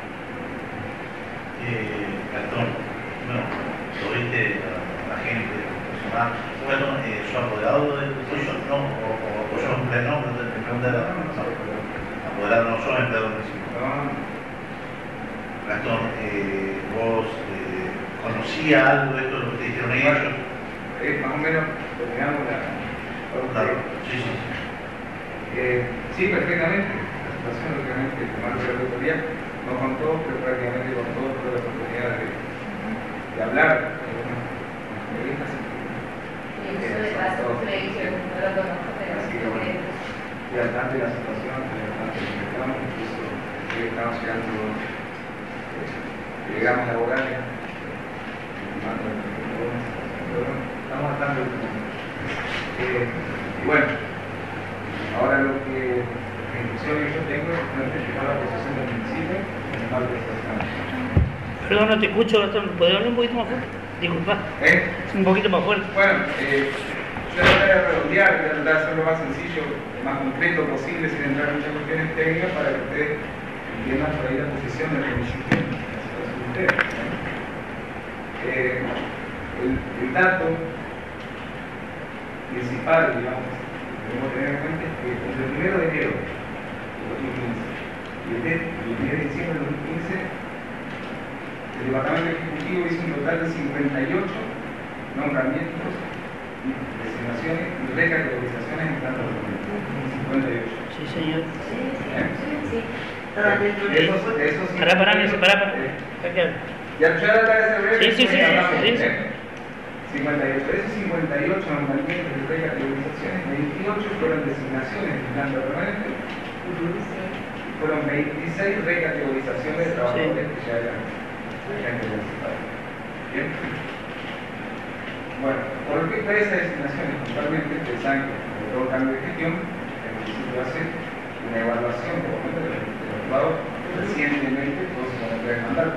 [SPEAKER 2] Eh, Gastón, bueno, lo viste a la gente, personal, bueno, eh, ¿su apoderado del tuyo? No, o, o, o yo empleado, no, te pregunté la apoderado, no, yo empleado municipal. Gastón, eh, vos eh, conocías algo de esto, lo que te dijeron ellos?
[SPEAKER 3] Eh, más o menos terminamos la...
[SPEAKER 2] Claro, sí, sí.
[SPEAKER 3] Eh, sí, perfectamente. La situación, lógicamente, el comando de la autoridad no contó, pero prácticamente con todo, toda la oportunidad de, de hablar con las entrevistas.
[SPEAKER 14] Y eso de paso, le dije, no lo conozco, pero
[SPEAKER 3] Así que bueno, y al tanto de la situación, y al tanto de lo que estamos, incluso que estamos llegando, eh, llegamos a laborales, estamos al tanto del mundo. Eh, y bueno, ahora lo que la instrucción que yo tengo es notificar la posición del municipio en el marco de esta semana.
[SPEAKER 5] Perdón, no te escucho, ¿puedes hablar un poquito más fuerte? Disculpa.
[SPEAKER 3] ¿Eh?
[SPEAKER 5] Un poquito más fuerte.
[SPEAKER 3] Bueno, eh, yo voy a redondear, voy a tratar de hacerlo más sencillo, más concreto posible, sin entrar en muchas cuestiones técnicas, para que ustedes entiendan por ahí la posición del municipio en la situación de ustedes. Eh, el, el dato principal, digamos, que debemos tener en cuenta es que entre el primero de enero de dos mil quince y el primer de diciembre de dos mil quince, el Departamento Ejecutivo hizo un total de cincuenta y ocho nombramientos, designaciones y recategorizaciones en tanto cincuenta y ocho.
[SPEAKER 5] Sí, señor.
[SPEAKER 6] Sí,
[SPEAKER 3] ¿Eh?
[SPEAKER 6] sí.
[SPEAKER 3] Esos, esos
[SPEAKER 5] Pará, pará, pará, pará.
[SPEAKER 3] eh, Ya, ya la tarea de breve.
[SPEAKER 5] Sí, sí, sí, sí, sí.
[SPEAKER 3] cincuenta y ocho. Esos cincuenta y ocho nombramientos y recategorizaciones, veintiocho fueron designaciones de planta permanente, fueron veintiséis recategorizaciones de trabajadores que ya eran agentes municipales. Bien. Bueno, por lo que está esas designaciones, puntualmente, ustedes saben que con todo cambio de gestión, el municipio hace una evaluación, por lo menos, de los resultados recientemente, todos se van a poder mandar.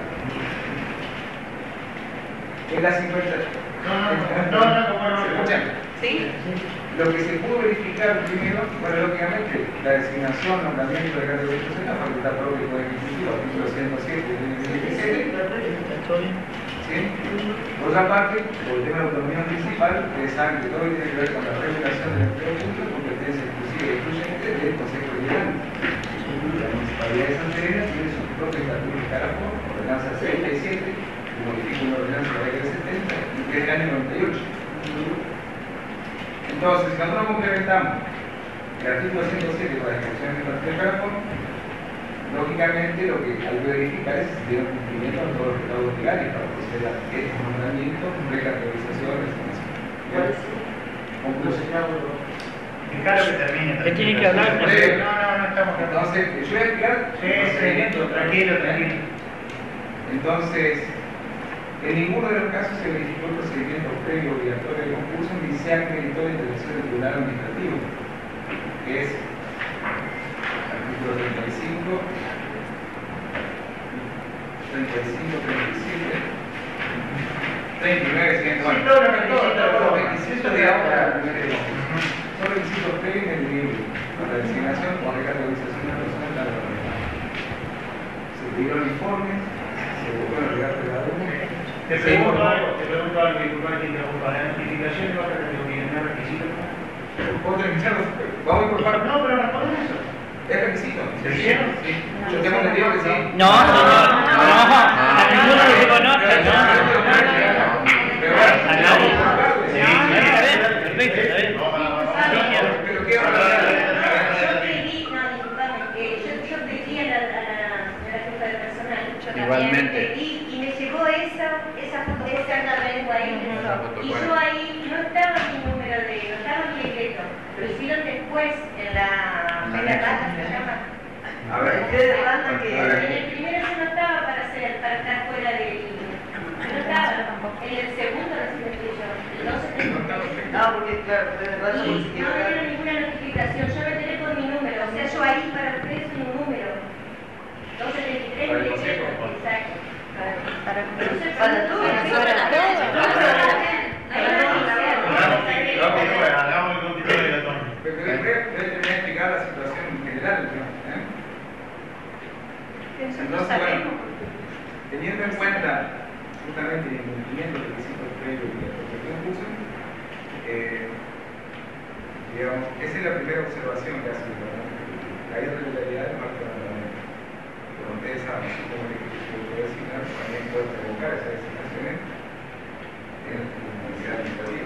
[SPEAKER 3] En las cincuenta.
[SPEAKER 4] No, no, no, no, no, no,
[SPEAKER 3] ¿Se escuchan?
[SPEAKER 14] ¿Sí?
[SPEAKER 3] Lo que se pudo verificar primero, bueno, lógicamente, la designación, nombramiento de categorización, la facultad propia del Poder Ejecutivo, artículo ciento siete de dos mil diecisiete. ¿Sí? Por otra parte, por el tema de la autonomía municipal, ustedes saben que todo tiene que ver con la regulación del empleo público, competencia exclusiva y excluyente del Consejo Deliberante. La Municipalidad de Santa Elena tiene su propio estatuto de Carafón, ordenanza setenta y siete, que modifica una ordenanza de la década del setenta y que es del año noventa y ocho. Entonces, si nosotros complementamos el artículo ciento siete con las expresiones del estatuto de Carafón, lógicamente lo que hay que verificar es si tiene cumplimiento a todos los recaudos legales para proceder a estos nombramientos, recategorización, resignación. Conclusión.
[SPEAKER 4] Dejalo que termine.
[SPEAKER 5] ¿Qué tiene que hablar?
[SPEAKER 4] No, no, no estamos
[SPEAKER 3] Entonces, yo voy a explicar
[SPEAKER 4] Sí,
[SPEAKER 3] el
[SPEAKER 4] sí,
[SPEAKER 3] procedimiento.
[SPEAKER 4] tranquilo, tranquilo.
[SPEAKER 3] Entonces, en ninguno de los casos se verificó el procedimiento previo obligatorio del concurso ni se acreditó la intervención del Tribunal Administrativo, que es artículo treinta y cinco, treinta y cinco, treinta y siete, treinta y nueve, siguiente. Bueno,
[SPEAKER 4] todos los requisitos,
[SPEAKER 3] los requisitos de ahora, son requisitos previos en el nivel de la designación o recategorización de la persona en la organización. Se pidieron informes, se buscó el regalo de la alumno.
[SPEAKER 4] Te pregunto algo, te pregunto algo, disculpa que te interrumpa. ¿La notificación de otra categoría no es requisito?
[SPEAKER 3] ¿Puedo terminar? Vamos a ir por partes.
[SPEAKER 4] No, pero responde eso.
[SPEAKER 3] ¿Es requisito?
[SPEAKER 4] ¿Te hicieron?
[SPEAKER 3] Sí. Yo tengo entendido que sí.
[SPEAKER 5] No, señor. No, a ninguno le llegó
[SPEAKER 8] Igualmente.
[SPEAKER 14] Y, y me llegó esa, esa foto de esa lengua ahí. Y yo ahí no estaba mi número de, no estaba mi decreto. Lo hicieron después en la primera rata, se llama.
[SPEAKER 3] A ver,
[SPEAKER 14] ¿qué rata que en el primero yo no estaba para hacer, para estar fuera del. No estaba. En el segundo recién estoy yo. El doce tengo.
[SPEAKER 6] Ah, porque claro, de verdad no
[SPEAKER 14] Y no me dieron ninguna notificación. Yo me enteré por mi número. O sea, yo ahí para ustedes soy un número. doce veintitrés
[SPEAKER 13] Para el
[SPEAKER 14] me
[SPEAKER 13] consejo.
[SPEAKER 14] Exacto. Para,
[SPEAKER 9] Para,
[SPEAKER 14] entonces,
[SPEAKER 9] para
[SPEAKER 14] todo.
[SPEAKER 9] todo.
[SPEAKER 2] Hagamos el continuo de la toma.
[SPEAKER 3] Pero voy a voy a terminar de explicar la situación general. ¿Eh? Entonces, bueno, teniendo en cuenta justamente el incumplimiento del requisito previo y el protección curso, eh, digamos, esa es la primera observación que hace el Parlamento. La irregularidad de parte del Parlamento. Por donde esa, supongo que se puede designar, también puede provocar esas designaciones en la universidad administrativa.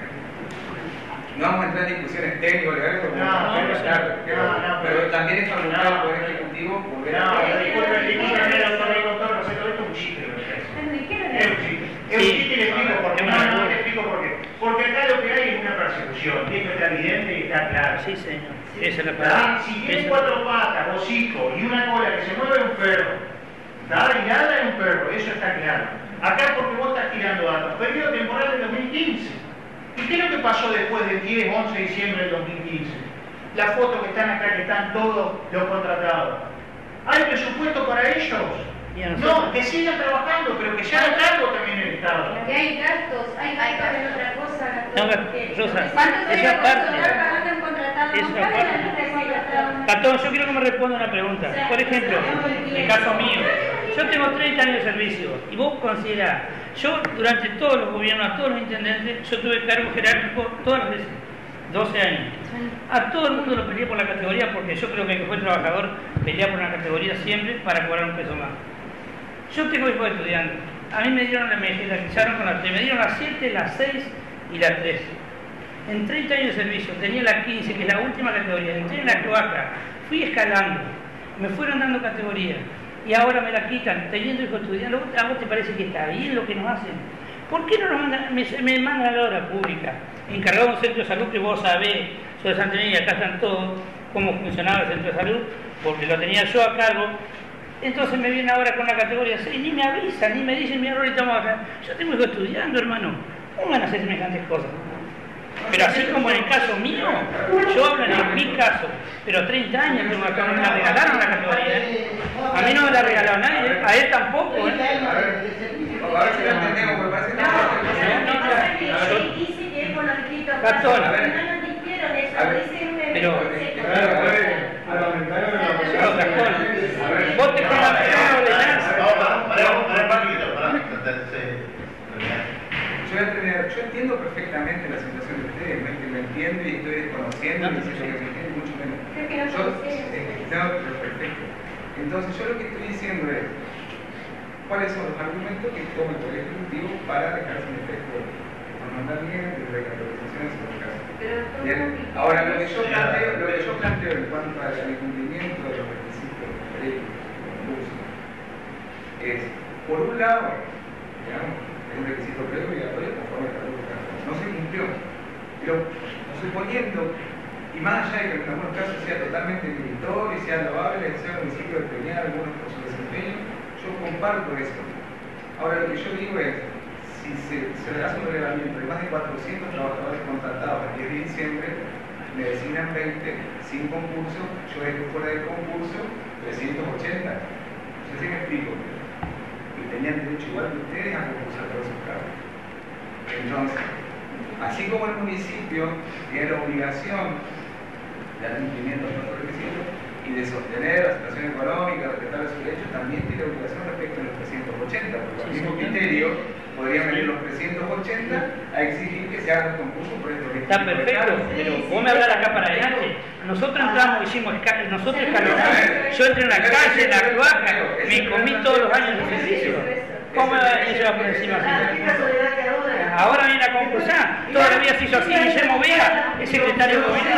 [SPEAKER 3] No vamos a entrar en discusiones técnico-legales porque
[SPEAKER 4] No,
[SPEAKER 3] vamos a
[SPEAKER 4] no,
[SPEAKER 3] claro,
[SPEAKER 4] no,
[SPEAKER 3] pero,
[SPEAKER 4] no,
[SPEAKER 3] pero
[SPEAKER 4] pero-
[SPEAKER 3] también es facultad del
[SPEAKER 4] no,
[SPEAKER 3] Poder Ejecutivo volver
[SPEAKER 4] No,
[SPEAKER 3] a...
[SPEAKER 4] disculpe, disculpe, doctor, doctor, no sé, todo esto es un chiste, me parece. Es un chiste. Es un chiste y le explico por qué. No, no, le explico por qué. Porque acá lo que hay es una persecución. Y esto está evidente y está claro.
[SPEAKER 5] Sí, señor. Esa es la
[SPEAKER 4] ¿Tá?
[SPEAKER 5] palabra.
[SPEAKER 4] Si tiene cuatro patas, hocico y una cola que se mueve, es un perro. ¿Tá? Y nada es un perro, eso está claro. Acá porque vos estás tirando datos. Periodo temporal del dos mil quince. ¿Y qué es lo que pasó después del diez, once de diciembre del dos mil quince? Las fotos que están acá, que están todos los contratados. ¿Hay presupuesto para ellos? No, que sigan trabajando, pero que se haga cargo también el Estado.
[SPEAKER 14] Que hay gastos, hay gastos en otra cosa.
[SPEAKER 5] No,
[SPEAKER 14] que-
[SPEAKER 5] Rosa,
[SPEAKER 14] ¿Cuánto
[SPEAKER 5] esa
[SPEAKER 14] dinero
[SPEAKER 5] parte-
[SPEAKER 14] personal pagando en contratado?
[SPEAKER 5] esa
[SPEAKER 14] ¿Cuál es la
[SPEAKER 5] parte-
[SPEAKER 14] lista de contratados?
[SPEAKER 5] Patón, yo quiero que me responda una pregunta. Por ejemplo, en el caso mío, yo tengo treinta años de servicio y vos considerás, yo durante todos los gobiernos, a todos los intendentes, yo tuve cargo jerárquico todas las veces, doce años. A todo el mundo lo peleé por la categoría porque yo creo que el que fue trabajador pelea por una categoría siempre para cobrar un peso más. Yo tengo hijos de estudiantes. A mí me dieron la me jerarquizaron con la tres, me dieron las siete, las seis y la tres. En treinta años de servicio tenía la quince, que es la última categoría, entré en la cloaca, fui escalando, me fueron dando categorías y ahora me la quitan, teniendo hijos estudiantes. ¿A vos te parece que está bien lo que nos hacen? ¿Por qué no nos mandan, me, me mandan a la obra pública? Encargado de un centro de salud que vos sabés, soy de Santa Inés y acá están todos, cómo funcionaba el centro de salud, porque lo tenía yo a cargo. Entonces me vienen ahora con la categoría seis, ni me avisan, ni me dicen, mira, ahorita estamos acá. Yo tengo hijos estudiando, hermano. ¿Cómo van a hacer semejantes cosas? Pero así como en el caso mío, yo hablo en mi caso, pero treinta años tengo acá, me la regalaron la categoría. ¿Eh? A mí no me la regaló nadie, a él tampoco. ¿Eh?
[SPEAKER 3] A ver si lo entendemos, me parece que no.
[SPEAKER 14] Él dice que es por los distritos.
[SPEAKER 5] Patón.
[SPEAKER 14] No nos dijeron eso, dice un
[SPEAKER 5] Pero,
[SPEAKER 2] Vos
[SPEAKER 5] vos te pones a pegar una ordenanza.
[SPEAKER 2] No, pará, pará, pará, pará, pará.
[SPEAKER 3] Yo, voy a tener- yo entiendo perfectamente la situación de ustedes, no es que lo entiendo y estoy desconociendo y diciendo que me entiendo, mucho menos.
[SPEAKER 14] Creo que no
[SPEAKER 3] Yo,
[SPEAKER 14] conocemos.
[SPEAKER 3] eh, no, pero perfecto. Entonces, yo lo que estoy diciendo es cuáles son los argumentos que toma el Poder Ejecutivo para dejar sin efecto de mandar bien de recapitalizaciones en los casos. Bien. Ahora, lo que yo planteo, lo que yo planteo en cuanto al incumplimiento de los requisitos previos del concurso es, por un lado, digamos, es un requisito previo obligatorio conforme al Estatuto de Caso. No se cumplió. Pero suponiendo, y más allá de que en algunos casos sea totalmente meritorio y sea loable, sea un municipio de premiar algunos por su desempeño, yo comparto eso. Ahora lo que yo digo es, si se, se hace un relevamiento de más de cuatrocientos trabajadores contratados el diez de diciembre, me designan veinte sin concurso, yo dejo fuera del concurso trescientos ochenta. No sé si me explico. Y tenían derecho igual que ustedes a concursar por esos cargos. Entonces, así como el municipio tiene la obligación de dar cumplimiento a los requisitos y de sostener la situación económica, respetar sus derechos, también tiene obligación respecto a los trescientos ochenta, porque al mismo criterio podrían venir los trescientos ochenta a exigir que se haga el concurso por estos requisitos.
[SPEAKER 5] Está perfecto, pero vos me hablas acá para adelante. Nosotros entramos, hicimos, esca- nosotros escalonamos. Yo entré en la calle, en la cloaca, me comí todos los años de servicio. ¿Cómo eso va por encima así? Ahora viene a concursar, toda la vida se hizo así, Guillermo Vega, es secretario de gobierno,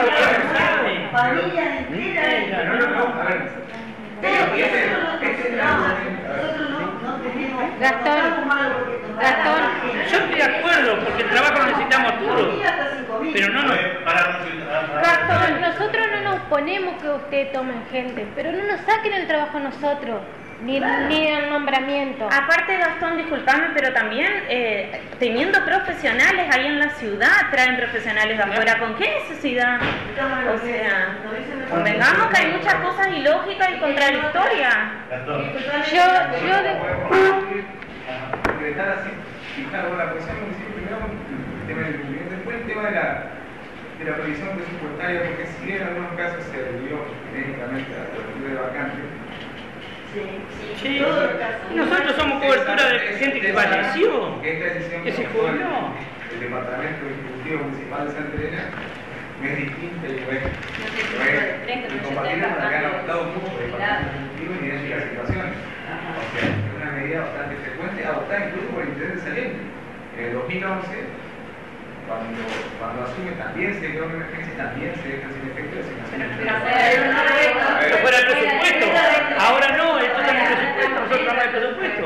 [SPEAKER 6] Familia entera.
[SPEAKER 3] No, no, no, a ver. Pero ese, ese es el argumento.
[SPEAKER 6] Nosotros no,
[SPEAKER 14] tenemos,
[SPEAKER 9] Gastón,
[SPEAKER 14] no estamos mal porque nos da
[SPEAKER 9] Gastón,
[SPEAKER 14] la gente.
[SPEAKER 5] Yo estoy de acuerdo, porque el trabajo lo necesitamos todos. Pero no, no.
[SPEAKER 9] Gastón, nosotros no nos ponemos que usted tome gente, pero no nos saquen el trabajo a nosotros, ni, ni el nombramiento.
[SPEAKER 11] Aparte, Gastón, disculpame, pero también eh, teniendo profesionales ahí en la ciudad, traen profesionales de afuera. ¿Con qué necesidad? O sea, convengamos que hay muchas cosas ilógicas y contradictorias.
[SPEAKER 9] Yo, yo de...
[SPEAKER 3] concretar así, fijar la posición municipal, primero el tema del cumplimiento, después el tema de la, de la previsión presupuestaria, porque si bien en algunos casos se revivió genéricamente a la de vacante.
[SPEAKER 5] Sí, nosotros somos cobertura de gente que falleció, que se jubiló.
[SPEAKER 3] El departamento ejecutivo municipal de Santa Elena no es distinta y no es, no es incompatible con la que han adoptado mucho el departamento ejecutivo en idénticas situaciones. O sea, es una medida bastante frecuente, adoptada incluso por el intendente saliente. En el dos mil once, cuando, cuando asume, también se declaró una emergencia y también se deja sin efecto de asignación.
[SPEAKER 5] Pero fuera el presupuesto. Ahora no, esto está en el presupuesto, nosotros estamos en el presupuesto.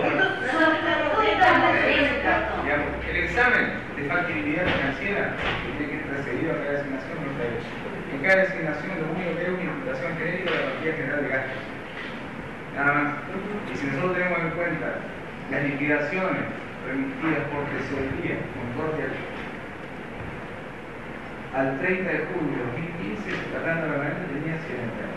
[SPEAKER 3] Digamos, el examen de factibilidad financiera tiene que ir precedido a cada asignación, no está hecho. En cada asignación lo único que hay es una imputación genérica de la partida general de gasto. Nada más. Y si nosotros tenemos en cuenta las liquidaciones remitidas por tesorería con corte al treinta de julio de dos mil quince, la planta permanente tenía cien empleados.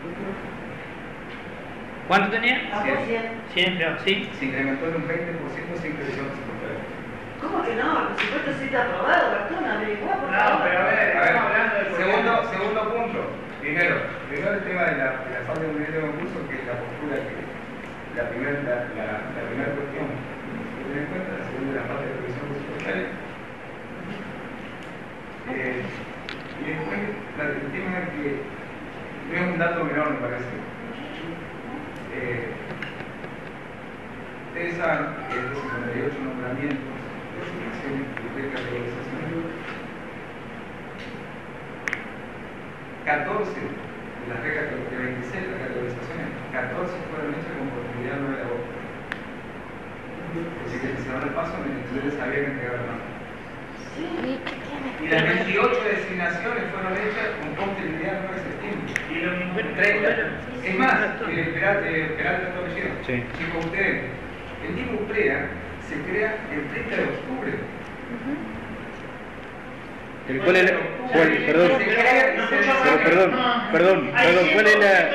[SPEAKER 5] ¿Cuánto tenía?
[SPEAKER 3] cien.
[SPEAKER 5] cien empleados, sí.
[SPEAKER 3] Se incrementó en un veinte por ciento sin presión presupuestaria.
[SPEAKER 14] ¿Cómo que no? El presupuesto sí está aprobado, Gastón, averiguá, por favor.
[SPEAKER 3] No, pero a ver, estamos hablando del segundo, segundo punto. Primero, primero el tema de la, de la falta de unidad de concurso, que es la postura que la primera la, la, la primera cuestión que tener en cuenta, la segunda la falta de previsión presupuestaria. Eh, y después la, el tema es que no es un dato menor, me parece. Eh, ustedes saben que de cincuenta y ocho nombramientos de asignaciones de categorización, catorce de las reglas de veintiséis de las categorizaciones, catorce fueron hechas con oportunidad nueve de agosto. Así que si se van al paso, entonces sabía que entregar la mano. Y las veintiocho designaciones fueron hechas con posterioridad al nueve de septiembre. Y lo mismo treinta. Es más, esperate, esperate todo lo que llega.
[SPEAKER 10] Sí.
[SPEAKER 3] Chicos, ustedes, el mismo PREA se crea el treinta de octubre.
[SPEAKER 10] ¿El cuál es la, cuál, perdón, pero perdón, perdón, perdón, ¿cuál es la?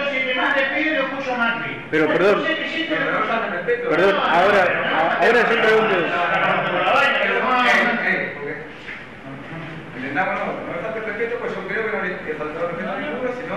[SPEAKER 10] Pero perdón, perdón, ahora, ahora yo pregunto.
[SPEAKER 3] Entendamos, no, no me falta el respeto, pues yo creo que no le he faltado el respeto a ninguno, sino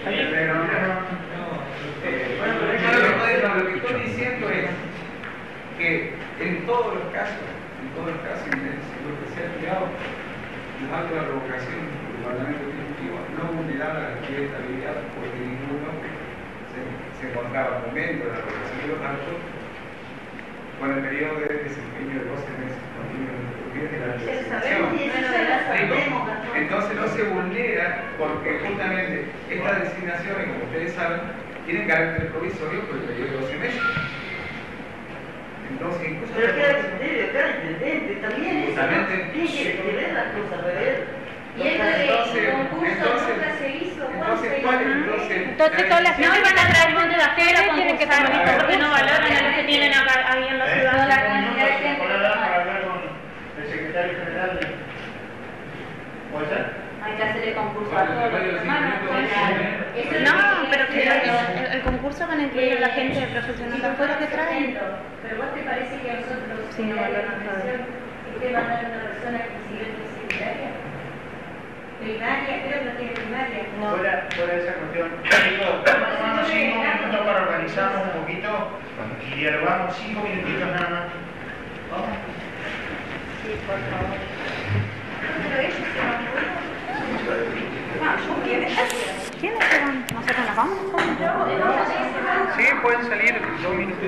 [SPEAKER 3] lo que estoy diciendo es que en todos los casos, en todos los casos, en lo que se ha estudiado, los actos de revocación del Parlamento Ejecutivo no vulneraban la ley de estabilidad porque ninguno se, se encontraba momento de la revocación de los actos con el periodo de desempeño de doce meses continuos de la legislación. Entonces no se vulnera porque justamente estas designaciones, como ustedes saben, tienen carácter provisorio por el periodo de doce meses. Entonces, incluso...
[SPEAKER 14] Pero queda el criterio de cada intendente, también es.
[SPEAKER 3] Justamente.
[SPEAKER 14] Tiene que ver las cosas, rever.
[SPEAKER 7] Y esto de concurso nunca se hizo.
[SPEAKER 3] Entonces, ¿cuál es? Entonces,
[SPEAKER 9] Entonces todas las
[SPEAKER 11] No iban a traer gente de afuera a
[SPEAKER 9] tienen que
[SPEAKER 11] concursar,
[SPEAKER 9] tomar
[SPEAKER 11] porque no valoran a los que tienen acá, ahí en la ciudad.
[SPEAKER 7] La cantidad de gente que toma.
[SPEAKER 4] El secretario general de... ¿Puede ser?
[SPEAKER 7] Hay que hacer el concurso a todos los hermanos.
[SPEAKER 11] No, pero que el, el concurso van a incluir a la gente profesional de afuera que traen.
[SPEAKER 7] Pero vos te parece que nosotros,
[SPEAKER 11] Sí, no valoran nada.
[SPEAKER 7] ¿usted va a dar una persona que siguió el secretaria? Primaria, creo que no tiene primaria.
[SPEAKER 4] Fuera, fuera de esa cuestión, digo, tomamos cinco minutos para organizarnos un poquito y dialogamos cinco minutitos nada más. ¿Vamos?
[SPEAKER 7] Sí, por favor. Pero ellos se van a Ah, yo quiero.
[SPEAKER 11] ¿Quiénes se van? ¿Nosotros nos vamos?
[SPEAKER 4] Sí, pueden salir dos minutitos.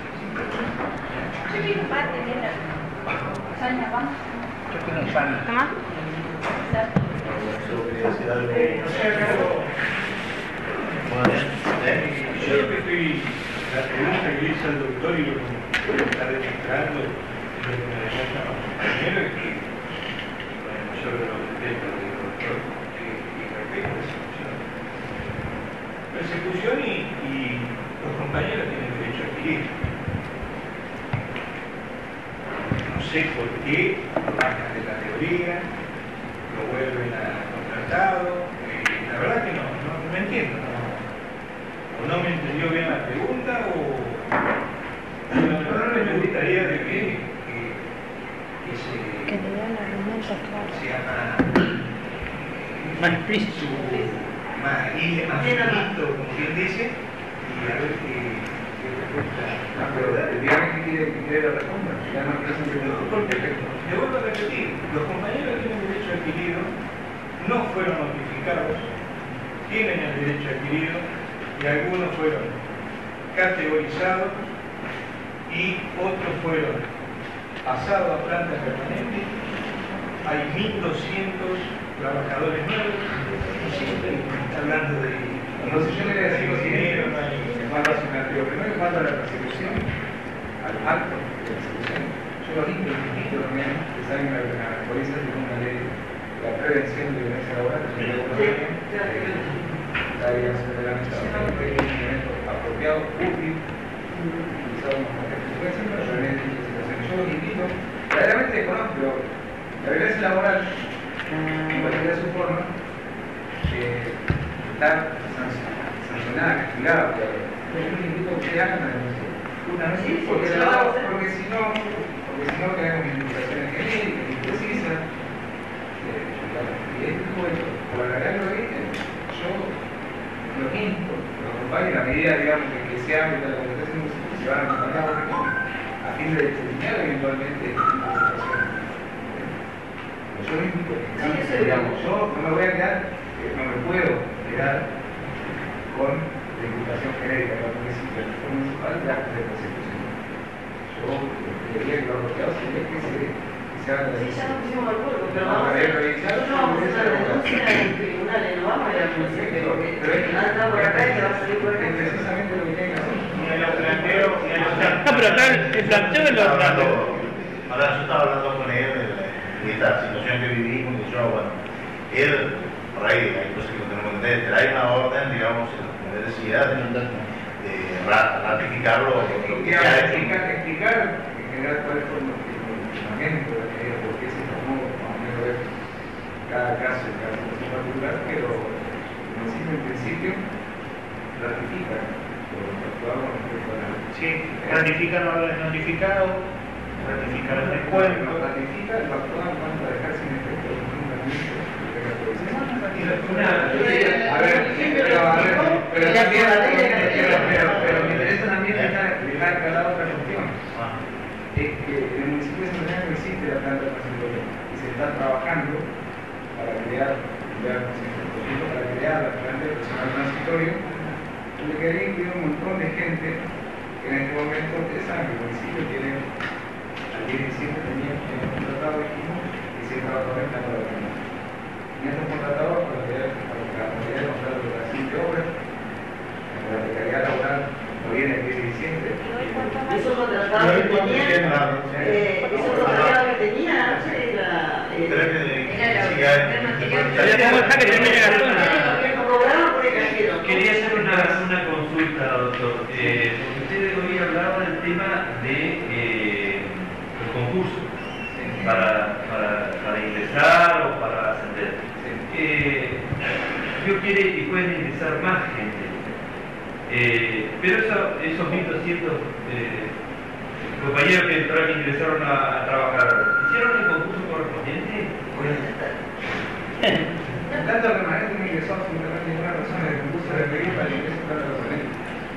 [SPEAKER 7] Yo quiero un parte, mira. Sonia, vamos.
[SPEAKER 4] Yo estoy en pan.
[SPEAKER 11] ¿Tomás?
[SPEAKER 4] Eh, no sé, acá lo...
[SPEAKER 2] Bueno, ¿eh?
[SPEAKER 4] Yo lo que estoy
[SPEAKER 16] la pregunta que le hizo al doctor y lo que puede estar demostrando en lo que me demuestran los compañeros es que, con el mayor de los respetos del doctor, y respeto a la persecución. Persecución y, y los compañeros tienen derecho a adquirir. No sé por qué lo bajan de categoría, lo vuelven a contratado. Eh, la verdad que no, no, no entiendo. No, o no me entendió bien la pregunta o la verdad me gustaría de que, que, que se
[SPEAKER 9] Que le den argumentos claros.
[SPEAKER 16] sea más
[SPEAKER 5] Más explícito.
[SPEAKER 16] más y más finito, como quien dice, y a ver qué qué respuesta.
[SPEAKER 3] Ah, pero dígame que quiere que quiere la respuesta. Ya no quiero siempre lo perfecto.
[SPEAKER 16] Le vuelvo a repetir, los compañeros tienen derecho adquirido, no fueron notificados, tienen el derecho adquirido y algunos fueron categorizados y otros fueron pasados a planta permanente. Hay mil doscientos trabajadores nuevos, no siempre está hablando de...
[SPEAKER 3] Entonces yo le voy a decir lo siguiente,
[SPEAKER 16] dinero, no hay-
[SPEAKER 3] en cuanto a su planteo, primero en cuanto a la persecución, al acto de persecución, yo lo invito, invito también que salgan a la policía de una ley, la prevención de violencia laboral, que yo lo conozco, la alianza de la mesa, un instrumento apropiado, útil, utilizado con mayor frecuencia para prevenir estas situaciones. Yo los invito, verdaderamente conozco la violencia laboral, en cualquiera de sus formas, eh, está sancionada, castigada, pero yo les invito a que ustedes hagan la denuncia. Una vez,
[SPEAKER 6] Sí, sí,
[SPEAKER 3] porque,
[SPEAKER 6] sí,
[SPEAKER 3] la-
[SPEAKER 6] sí.
[SPEAKER 3] porque si no, porque si no tenemos indicaciones genéricas, imprecisas, eh, y este tipo de cosas, por agregarlo ahí, eh, yo los insto, los acompaño en la medida, digamos, de que se hable de la comunicación musical, se van a acompañar a recursos, a fin de determinar eventualmente este tipo de situaciones. Yo les invito,
[SPEAKER 6] Sí, sí,
[SPEAKER 3] digamos, yo no me voy a quedar, eh, no me puedo quedar con la imputación genérica de la municipal, municipal de actos de persecución. Yo creería que lo apropiado sería que se, que se haga la
[SPEAKER 6] Sí, ya nos pusimos de acuerdo, pero
[SPEAKER 3] Vamos
[SPEAKER 6] vamos
[SPEAKER 3] a
[SPEAKER 6] a
[SPEAKER 3] ver, revisar.
[SPEAKER 6] nosotros vamos a hacer la denuncia en el tribunal, no vamos a ir a la policía,
[SPEAKER 3] Pero, pero es que
[SPEAKER 6] nada está por acá y te va a salir por acá.
[SPEAKER 3] es precisamente lo que tienen que hacer.
[SPEAKER 4] Ni a los planteos, ni a los
[SPEAKER 5] No, pero acá el, el planteo es lo planteo.
[SPEAKER 2] Ahora yo estaba hablando con él de, de esta situación que vivimos y yo, bueno, él, por ahí hay cosas que no tenemos que entender, trae una orden, digamos, como le decía, de, de ra- ratificarlo, lo que
[SPEAKER 3] Que
[SPEAKER 2] ya ha hecho.
[SPEAKER 3] explicar, explicar en general cuáles fueron los fundamentos de la medida, por qué se tomó, más o menos ver cada caso, cada situación particular, pero en principio, en principio, ratifica lo que actuaba con respecto a la
[SPEAKER 4] Sí, ratifican lo notificado, ratifican el descuento.
[SPEAKER 3] Lo ratifica, lo actuaba en cuanto a dejar sin efecto los fundamentos de la policía. A ver, pero, a ver, pero también, pero, pero, pero me interesa también dejar, dejar clara otra cuestión. Es que en el municipio de San Andrés no existe la planta transitoria y se está trabajando para crear, ya no sé, un proyecto para crear la planta de personal transitorio, donde quería incluir un montón de gente que en este momento, ustedes saben que el municipio tiene, al diez de diciembre tenía un contratado de equipo y cien trabajadores en la colaboración. Y estos contratados, por la realidad de comprar de la siguiente obra, la precariedad laboral no viene el diez de diciembre.
[SPEAKER 6] Esos contratados que tenían, eh, esos contratados que tenían, anoche era lo cobraban por el cajero.
[SPEAKER 18] Quería hacer una, una consulta, doctor. Eh, usted hoy hablaba del tema de eh, los concursos para, para, para ingresar o para ascender. Eh, yo quiere y pueden ingresar más gente. Eh, pero eso, esos mil doscientos eh, compañeros que entraron, que ingresaron a, a trabajar, ¿hicieron el concurso correspondiente?
[SPEAKER 3] En tanto permanente no ingresó absolutamente ninguna persona del concurso de pedir para el ingreso de la permanente.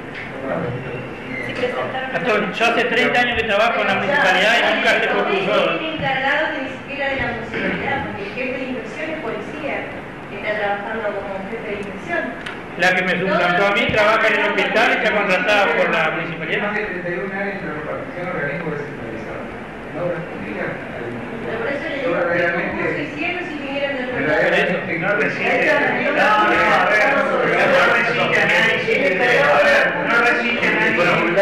[SPEAKER 5] Yo hace treinta años que trabajo en la municipalidad y nunca se propuso.
[SPEAKER 14] No es encargado ni siquiera de la municipalidad, porque el jefe de inspección es policía, que está trabajando como jefe de inspección.
[SPEAKER 5] La que me suplantó a mí trabaja en el hospital y está contratada por la municipalidad.
[SPEAKER 3] Más de treinta y un áreas de repartición de organismos descentralizados. En obras públicas,
[SPEAKER 14] Pero por eso le digo que el concurso hicieron si vinieron del
[SPEAKER 3] verdaderamente
[SPEAKER 4] No resiste.
[SPEAKER 14] No,
[SPEAKER 4] No, a ver, no resiste a nadie. A ver, no resiste a nadie.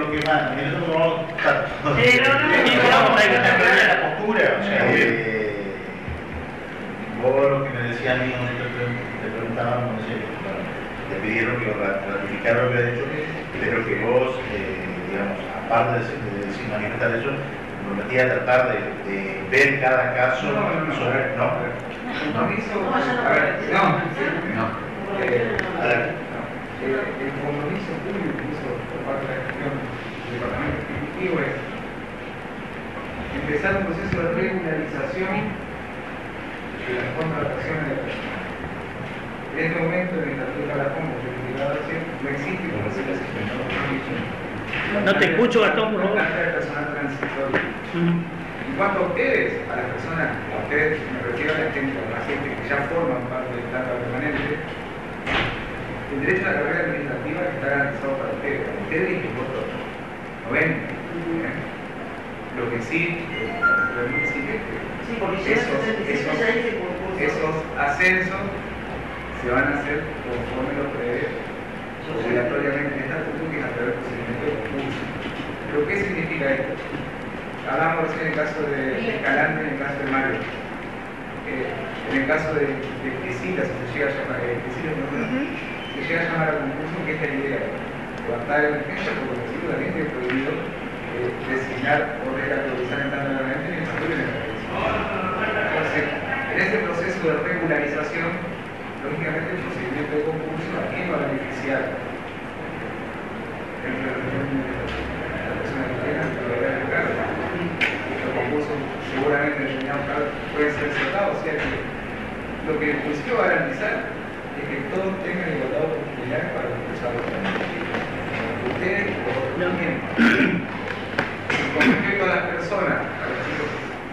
[SPEAKER 2] lo que más, en eso vamos a
[SPEAKER 4] Sí, no, no, no, vamos a ir a la postura, o sea,
[SPEAKER 2] eh, vos lo que me decías a mí, no te, te preguntábamos, no sé, bueno, te pidieron que lo ratificara lo que había hecho, pero que vos, eh, digamos, aparte de, de decir manifestar eso, comprometía a tratar de, de ver cada caso
[SPEAKER 3] no, no, no,
[SPEAKER 2] sobre, ¿no?
[SPEAKER 3] No, hizo, a ver, no, no. Eh, a ver, no. El, el compromiso público que hizo por parte de la gestión del Departamento Ejecutivo es empezar un proceso de regularización de las contrataciones de personal. En este momento, en el Estatuto de Calafón, como yo explicaba recién, no existe como se le hace.
[SPEAKER 5] No te escucho, Gastón, por favor.
[SPEAKER 3] De personal transitorio. En cuanto a ustedes, a las personas, a ustedes, me refiero a la gente, a la gente que ya forman parte del planta permanente, el derecho a la carrera administrativa está garantizado para ustedes, para ustedes y nosotros. ¿No ven? ¿Eh? Lo que sí, particularmente sí que
[SPEAKER 6] Sí, porque
[SPEAKER 3] esos, esos, esos ascensos se van a hacer conforme lo prevé obligatoriamente en el estatuto, que es a través del procedimiento de concurso. ¿Pero qué significa esto? Hablamos recién en el caso de Escalante, en el caso de Mario. Eh, en el caso de, de Priscila, si se llega a llamar, eh, Priscila, no, no, se llega a llamar a concurso, que esta es la idea, levantar emergencia, porque el Consejo también tiene prohibido eh, designar o recategorizar en tanto permanente ni en salud ni en emergencia. Entonces, en este proceso de regularización, lógicamente el procedimiento de concurso a quién va a beneficiar. En la persona que tenga que lo vea el cargo. Los concursos seguramente en determinados casos pueden ser cerrados, o sea que lo que el juicio va a garantizar es que todos tengan igualdad de oportunidades para concursar los ustedes lo también. Con respecto a las personas, a los chicos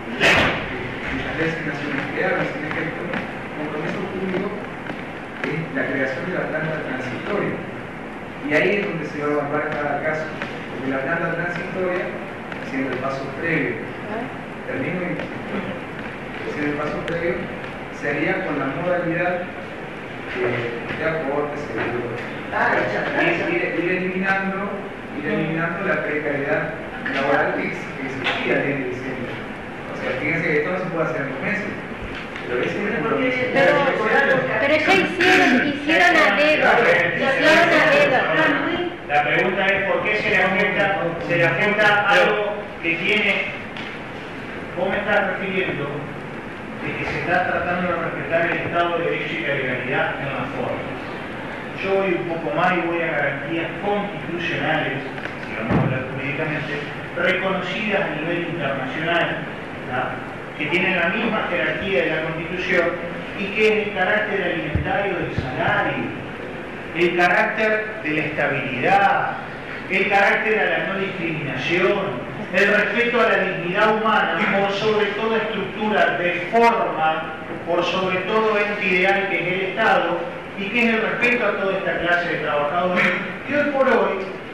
[SPEAKER 3] que establecen nacionalidad, no sin efecto, compromiso público es la creación de la planta transitoria. Y ahí es donde se va a evaluar cada caso. Porque la planta transitoria, haciendo el paso previo, termino y haciendo el paso previo, sería con la modalidad eh, de aporte, seguro.
[SPEAKER 6] Ah,
[SPEAKER 3] ir, ir, ir eliminando, ir eliminando la precariedad laboral que, que existía desde diciembre. O sea, fíjense que esto no se puede hacer en dos meses. Pero ese es el compromiso.
[SPEAKER 9] Pero, pero ya hicieron, hicieron a dedo, hicieron a dedo.
[SPEAKER 4] La pregunta es por qué se le afecta, se le afecta algo que tiene. Vos me estás refiriendo de que se está tratando de respetar el Estado de Derecho y la legalidad en las formas. Yo voy un poco más y voy a garantías constitucionales, si vamos a hablar jurídicamente, reconocidas a nivel internacional, ¿no? Que tienen la misma jerarquía de la Constitución y que es el carácter alimentario del salario, el carácter de la estabilidad, el carácter a la no discriminación, el respeto a la dignidad humana por sobre toda estructura de forma, por sobre todo ente ideal que es el Estado, y que es el respeto a toda esta clase de trabajadores que hoy por hoy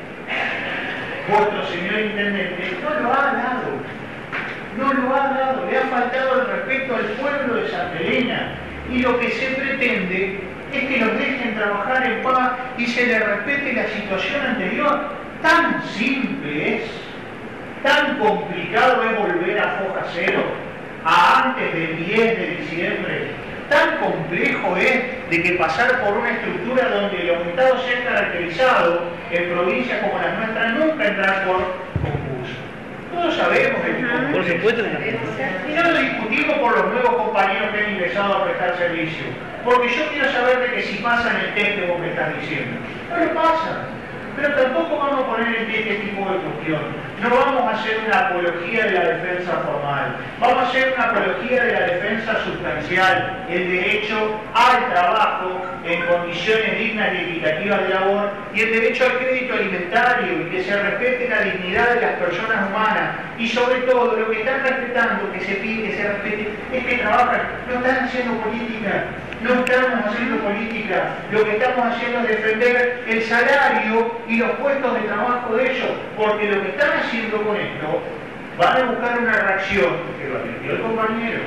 [SPEAKER 4] vuestro señor intendente no lo ha dado. No lo ha dado, le ha faltado el respeto al pueblo de Santa Elena, y lo que se pretende es que los dejen trabajar en paz y se les respete la situación anterior. Tan simple es, tan complicado es volver a foja cero, a antes del diez de diciembre, tan complejo es de que pasar por una estructura donde los estados se han caracterizado en provincias como las nuestras, nunca entrar por concurso. Todos sabemos que uh-huh. Por supuesto que y no lo discutimos por los nuevos compañeros que han ingresado a prestar servicio, porque yo quiero saber de que si pasan el test que vos me estás diciendo. No lo pasan, pero tampoco vamos a poner en pie este tipo de cuestión. No vamos a hacer una apología de la defensa formal, vamos a hacer una apología de la defensa sustancial, el derecho al trabajo en condiciones dignas y equitativas de labor, y el derecho al crédito alimentario, y que se respete la dignidad de las personas humanas, y sobre todo lo que están respetando, que se pide que se respete, es que trabajan. No están haciendo política, no estamos haciendo política, lo que estamos haciendo es defender el salario y los puestos de trabajo de ellos, porque lo que están haciendo con esto, van a buscar una reacción, que lo advirtió el compañero.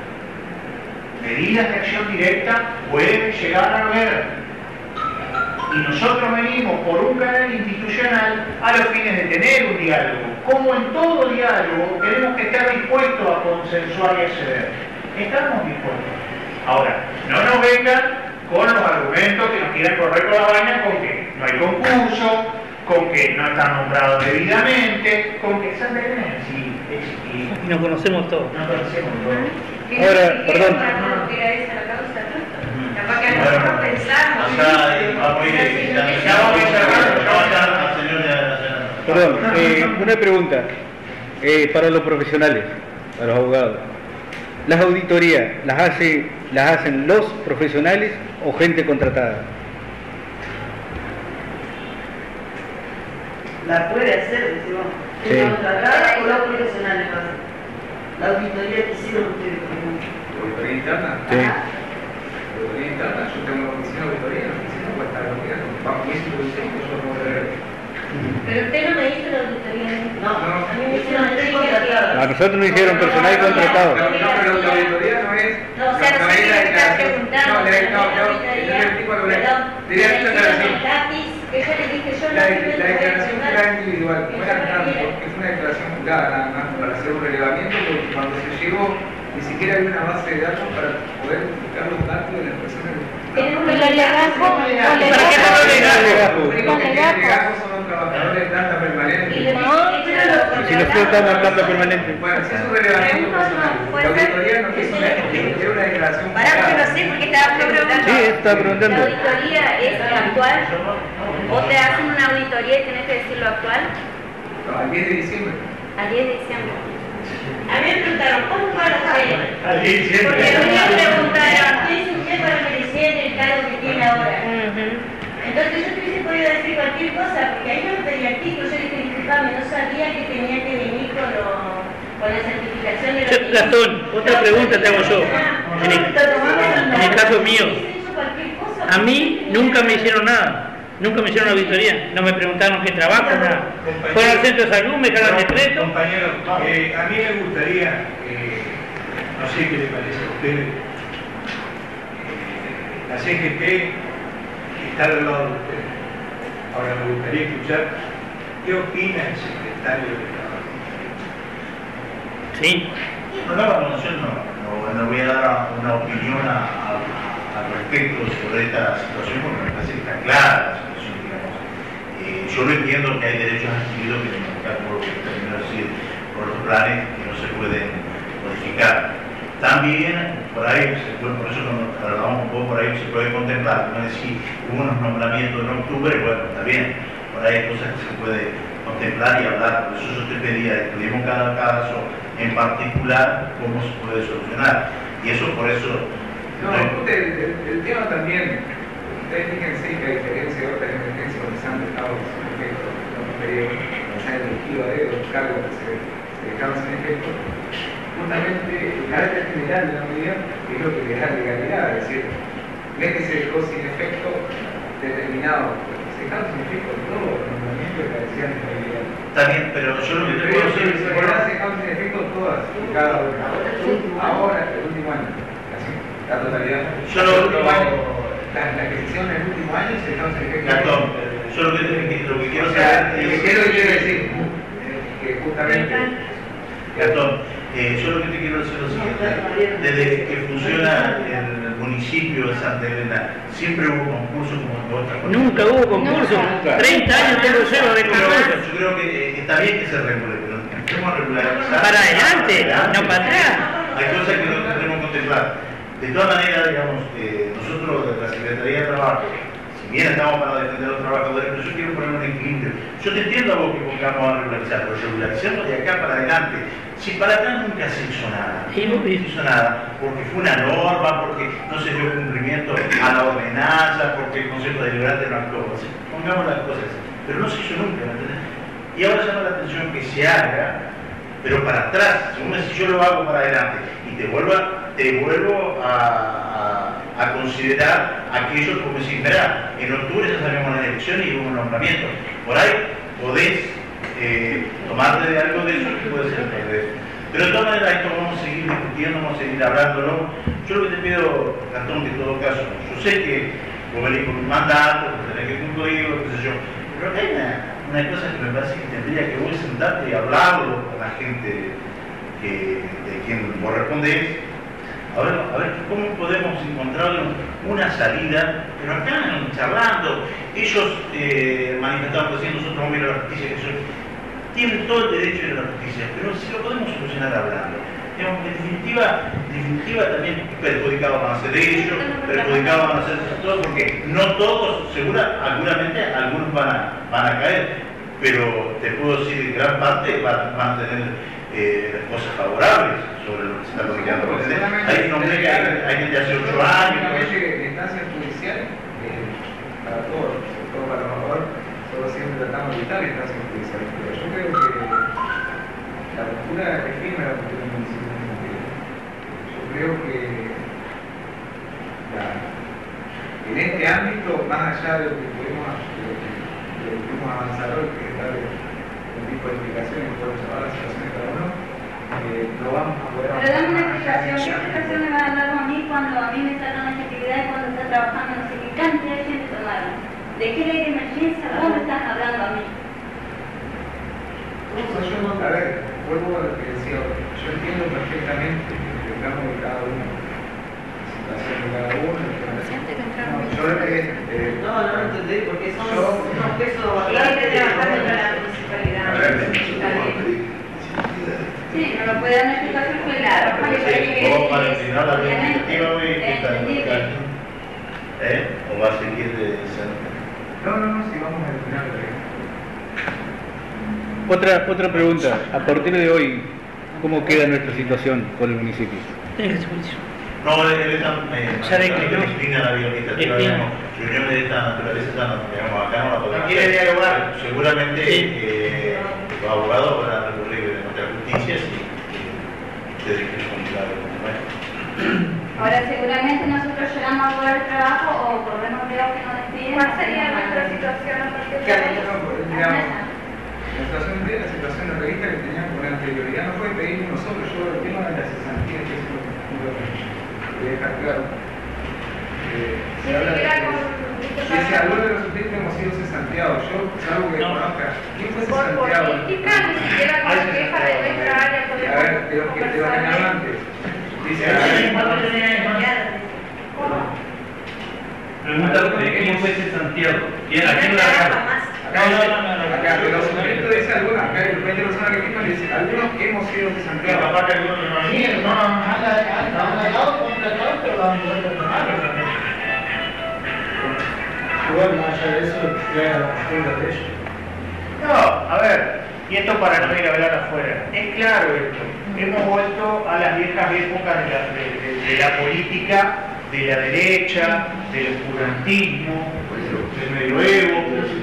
[SPEAKER 4] Medidas de acción directa pueden llegar a haber, y nosotros venimos por un canal institucional a los fines de tener un diálogo. Como en todo diálogo, tenemos que estar dispuestos a consensuar y a ceder. Estamos dispuestos. Ahora, no nos vengan con los argumentos que nos quieran correr con la vaina, con que no hay concurso, con que no están nombrados debidamente, con que Santa Elena es así, es chiquito.
[SPEAKER 5] Y nos conocemos todos.
[SPEAKER 4] Nos conocemos todos.
[SPEAKER 10] Ahora, perdón.
[SPEAKER 14] Capaz que nosotros pensamos.
[SPEAKER 10] Perdón, eh, una pregunta eh, para los profesionales, para los abogados. ¿Las auditorías las, hace, las hacen los profesionales o gente contratada?
[SPEAKER 6] La puede hacer, decimos,
[SPEAKER 10] Sí.
[SPEAKER 6] es contratada o los profesionales lo hacen. La auditoría que hicieron ustedes, por ejemplo.
[SPEAKER 3] ¿Auditoría interna?
[SPEAKER 10] Sí.
[SPEAKER 3] Auditoría interna, yo tengo una oficina de auditoría, la oficina cuesta los días, vamos y eso lo dicen, yo no puedo creer.
[SPEAKER 14] Pero usted no me hizo la auditoría.
[SPEAKER 6] No,
[SPEAKER 3] no,
[SPEAKER 14] a mí me hicieron
[SPEAKER 6] estoy
[SPEAKER 14] la
[SPEAKER 6] contratada.
[SPEAKER 10] A nosotros nos hicieron personal contratado.
[SPEAKER 3] No, no, pero la auditoría no es.
[SPEAKER 14] No, o sea, no sé qué me está preguntando.
[SPEAKER 3] No, le- no,
[SPEAKER 14] la
[SPEAKER 3] no,
[SPEAKER 14] auditoría,
[SPEAKER 3] yo le explico lo que
[SPEAKER 14] perdón,
[SPEAKER 3] diría
[SPEAKER 14] la
[SPEAKER 3] esta
[SPEAKER 14] hicieron
[SPEAKER 3] declaración.
[SPEAKER 14] el lápiz, que yo le dije, yo no
[SPEAKER 3] La,
[SPEAKER 14] me
[SPEAKER 3] la
[SPEAKER 14] voy a
[SPEAKER 3] declaración
[SPEAKER 14] ayudar.
[SPEAKER 3] jurada individual, no era tanto, porque es una declaración jurada nada más para hacer un relevamiento, porque cuando se llegó ni siquiera había una base de datos para poder buscar los datos de las personas.
[SPEAKER 14] Tienen un
[SPEAKER 9] ¿Y los legajos? ¿Los
[SPEAKER 3] ¿Para qué
[SPEAKER 9] legajos?
[SPEAKER 3] no legajos? Los
[SPEAKER 9] Los
[SPEAKER 3] únicos que tienen
[SPEAKER 9] legajos.
[SPEAKER 3] legajos son los trabajadores de planta permanente.
[SPEAKER 14] Y le dije, yo no lo
[SPEAKER 10] Y si nosotros estamos en planta permanente.
[SPEAKER 3] Bueno, si es un relevamiento personal, la auditoría no es una, es una declaración
[SPEAKER 14] Pará, porque no sé, porque estaba preguntando.
[SPEAKER 10] Sí, estaba preguntando.
[SPEAKER 14] ¿La auditoría es actual? ¿O te hacen una auditoría y tenés que decir lo actual?
[SPEAKER 3] No, al diez de diciembre.
[SPEAKER 14] Al diez de diciembre. A mí me preguntaron, ¿cómo van a hacer?
[SPEAKER 4] Al diez de diciembre.
[SPEAKER 14] Porque a mí me preguntaron, ¿qué hizo usted para merecer el cargo que tiene ahora? Entonces yo te hubiese podido decir cualquier cosa, porque ahí no me pedía el título, yo le dije, disculpame, no sabía que tenía que venir con, lo, con la certificación de
[SPEAKER 5] Yo,
[SPEAKER 14] los
[SPEAKER 5] Gastón, otra pregunta te hago yo. En el, en el caso mío, a mí nunca me hicieron nada. Nunca me hicieron auditoría. No me preguntaron qué trabajo, nada. Fueron al centro de salud, me dejaron el decreto.
[SPEAKER 16] Compañero, eh, a mí me gustaría, eh, no sé qué le parece a ustedes, eh, la C G T está al lado de ustedes. Ahora me gustaría escuchar qué opina el secretario de Trabajo.
[SPEAKER 5] Sí.
[SPEAKER 2] No, no, no, yo no, no, no voy a dar una opinión a, a, al respecto sobre esta situación porque me parece que está clara la situación, digamos. Eh, yo no entiendo que hay derechos adquiridos que no están por lo que termino de decir, por los planes que no se pueden modificar. También, por ahí, se puede, por eso cuando hablamos un poco, por ahí se puede contemplar, como decir, hubo unos nombramientos en octubre, bueno, está bien, por ahí hay cosas que se puede contemplar y hablar, por eso yo te pedía, estudiemos cada caso en particular, cómo se puede solucionar. Y eso, por eso...
[SPEAKER 3] No, usted, el, el tema también, ustedes fíjense que a diferencia de otras emergencias donde se han dejado sin efecto, los periodos, se han elegido a dedo los cargos que se, se dejaron sin efecto, justamente el carácter general de la medida es lo que le da legalidad, es decir, no es que se dejó sin efecto determinado, se dejaron sin efecto todos los nombramientos que parecían de legalidad.
[SPEAKER 2] Está bien, pero yo lo que te puedo decir es
[SPEAKER 3] se dejaron sin efecto todas, cada una. Ahora, el último año, así, la totalidad.
[SPEAKER 2] Yo lo,
[SPEAKER 3] el último
[SPEAKER 2] lo,
[SPEAKER 3] año, las la que se hicieron en el último año se dejaron sin efecto.
[SPEAKER 2] Gastón, yo lo que, lo que quiero
[SPEAKER 3] O sea,
[SPEAKER 2] saber
[SPEAKER 3] lo que
[SPEAKER 2] es...
[SPEAKER 3] quiero, quiero decir, eh, que justamente...
[SPEAKER 2] Gastón, eh, yo lo que te quiero decir es lo siguiente. Desde que funciona el municipio de Santa Elena, siempre hubo concursos como en otras cosas.
[SPEAKER 5] Nunca hubo concurso.
[SPEAKER 2] Nunca.
[SPEAKER 5] treinta años tengo cero de
[SPEAKER 2] Pero
[SPEAKER 5] concurso.
[SPEAKER 2] yo creo que eh, está bien que se regule, pero empecemos a regularizar.
[SPEAKER 5] Para adelante, no para atrás.
[SPEAKER 2] Hay cosas que no tenemos que contemplar. De todas maneras, digamos, eh, nosotros de la Secretaría de Trabajo, si bien estamos para defender a los trabajadores, pero yo quiero poner un equilibrio. Yo te entiendo a vos que pongamos a regularizar, pero regularizarlo de acá para adelante. Si para atrás nunca se hizo nada, no se hizo nada, porque fue una norma, porque no se dio cumplimiento a la ordenanza, porque el Consejo Deliberante no actuó. Así, pongamos las cosas, pero no se hizo nunca, ¿me entendés? Y ahora llama la atención que se haga, pero para atrás, según si yo lo hago para adelante y te vuelvo a, te vuelvo a, a, a considerar aquellos como si, mira, en octubre ya sabemos las elecciones y hubo un nombramiento. Por ahí podés eh, tomarte de algo de eso que puede ser de eso. Pero de todas maneras esto vamos a seguir discutiendo, vamos a seguir hablándolo. Yo lo que te pido, Gastón, que en todo caso, yo sé que vos venís con un mandato, vos tenés que cumplirlo, qué sé yo. Pero hay una, una cosa que me parece que tendría que vos sentarte y hablarlo con la gente que, de quien vos respondés. A ver, a ver cómo podemos encontrar una salida, pero acá charlando, ellos eh, manifestaban recién, nosotros vamos a ir a la justicia, que son, tienen todo el derecho de ir a la justicia, pero si lo podemos solucionar hablando. Digamos, en definitiva, en definitiva también perjudicados van a ser ellos, perjudicados van a ser todos, porque no todos, segura, seguramente algunos van a, van a caer, pero te puedo decir que gran parte van, van a tener eh, cosas favorables sobre lo que se está comunicando. Hay nombres que hay gente hace ocho años.
[SPEAKER 3] En instancias judiciales, eh, para todos, sobre todo para los favor, solo siempre tratamos de evitar instancias judiciales, pero yo creo que la postura efímera de la postura municipal. Yo creo que la, en este ámbito, más allá de lo que pudimos, de lo que, de lo que pudimos avanzar hoy, que es darle un tipo de explicaciones y poder observar la situación de cada uno, eh, no vamos a poder
[SPEAKER 7] Pero dame una explicación, ¿qué explicación me van a dar a mí cuando a mí me sacan esta actividad y cuando está trabajando no sé qué cantidad de gente tomaron? ¿De qué ley de emergencia vos me estás hablando a mí?
[SPEAKER 3] Yo no, a ver, vuelvo a lo que decía, yo entiendo perfectamente que tengamos de cada uno, la situación de cada uno. No, yo lo que eh,
[SPEAKER 6] no, no lo entendí porque son
[SPEAKER 3] yo,
[SPEAKER 6] unos pesos
[SPEAKER 7] Y hay que trabajar contra la municipalidad.
[SPEAKER 3] A ver,
[SPEAKER 7] Sí, no lo puede dar una explicación clara.
[SPEAKER 2] Vos para el final la iniciativa hoy que está en el caso, ¿eh? ¿O va a seguir de ser?
[SPEAKER 3] No, no, no, si vamos al final de
[SPEAKER 10] Otra, otra pregunta, a partir de hoy, ¿cómo queda nuestra situación con el municipio?
[SPEAKER 2] No, él está, eh,
[SPEAKER 5] Ya declinó.
[SPEAKER 2] declina la bioiniciativa, digamos, reuniones de esta naturaleza, digamos, acá no la podemos
[SPEAKER 4] No quiere
[SPEAKER 2] hacer.
[SPEAKER 4] dialogar.
[SPEAKER 2] Seguramente eh, los abogados van a recurrir de nuestra justicia si ustedes quieren comunicar algo.
[SPEAKER 7] Ahora seguramente nosotros llegamos a poder trabajo o por lo menos veo que no despiden.
[SPEAKER 15] ¿Cuál sería nuestra situación a partir de hoy?
[SPEAKER 3] digamos, la situación de la situación de revista que teníamos con anterioridad no fue pedir nosotros, yo el tema de la cesantía, que es lo que voy a dejar claro. Eh,
[SPEAKER 15] Si
[SPEAKER 3] se habla de
[SPEAKER 15] siquiera
[SPEAKER 3] que-
[SPEAKER 15] con...
[SPEAKER 3] que si alguno de los suplentes hemos sido cesanteados, yo salvo que conozca, ¿quién fue
[SPEAKER 15] Por
[SPEAKER 3] cesanteado?
[SPEAKER 15] política, ni siquiera con la queja de nuestra área
[SPEAKER 3] A
[SPEAKER 15] podemos
[SPEAKER 3] ver, de los que te lo
[SPEAKER 15] conversar.
[SPEAKER 3] tenían antes. Dice,
[SPEAKER 18] Pregunta de quién fue ese Santiago. ¿Quién? ¿A quién lo dejaron?
[SPEAKER 3] acá dice, acá, de los suplentes dice algunos, acá el veinte personas que firman dice, algunos que hemos sido cesanteados.
[SPEAKER 4] Capaz que algunos no han ido, no han dado contratados, pero lo han tomado.
[SPEAKER 16] Igual, más allá de eso, ya la postura de ellos.
[SPEAKER 4] No, a ver, y esto para no ir a hablar afuera. Es claro esto. Hemos vuelto a las viejas épocas de la, de, de- de la política, de la derecha, del oscurantismo, del medioevo.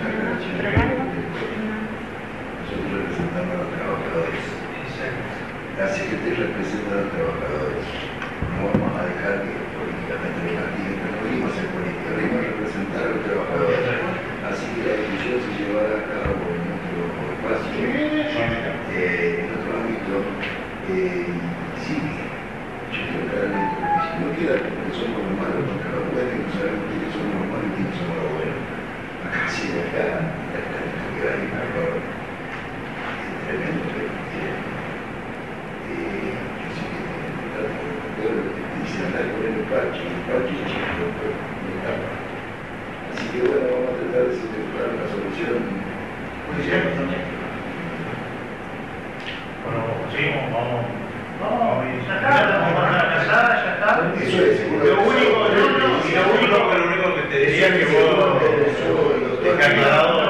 [SPEAKER 17] Nosotros representamos a los trabajadores. Así que te representan a los trabajadores. No vamos a dejar que políticamente los partidos, no venimos a hacer política, venimos a representar a los trabajadores. Así que la discusión se llevará a cabo en nuestro espacio, eh, en otro ámbito. Eh, sí, yo creo claramente que si no queda porque somos los malos contra los buenos, y no sabemos quiénes somos los malos y quiénes somos los buenos. Acá sí, acá, acá queda ahí un error tremendo, pero eh, eh, yo sí que trato de entender lo que dice andar con el parche, y el parche es chico, pero no está. Así que bueno, vamos a tratar de buscar una solución.
[SPEAKER 4] Bueno, seguimos, vamos. No, ya está, vamos a la casada, ya está.
[SPEAKER 17] Eso es,
[SPEAKER 4] Lo único, no, no, y lo único,
[SPEAKER 2] lo único que te decía que vos dejas aclarado.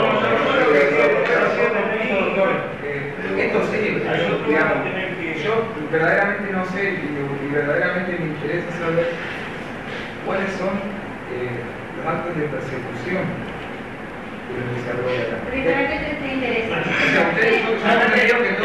[SPEAKER 3] Esto sí, yo, digamos, yo verdaderamente no sé y, y verdaderamente me interesa saber cuáles son eh, los actos de persecución que se desarrollan acá.
[SPEAKER 7] Primero que te, te interesa.
[SPEAKER 3] O sea, ustedes yo yo no digo que todo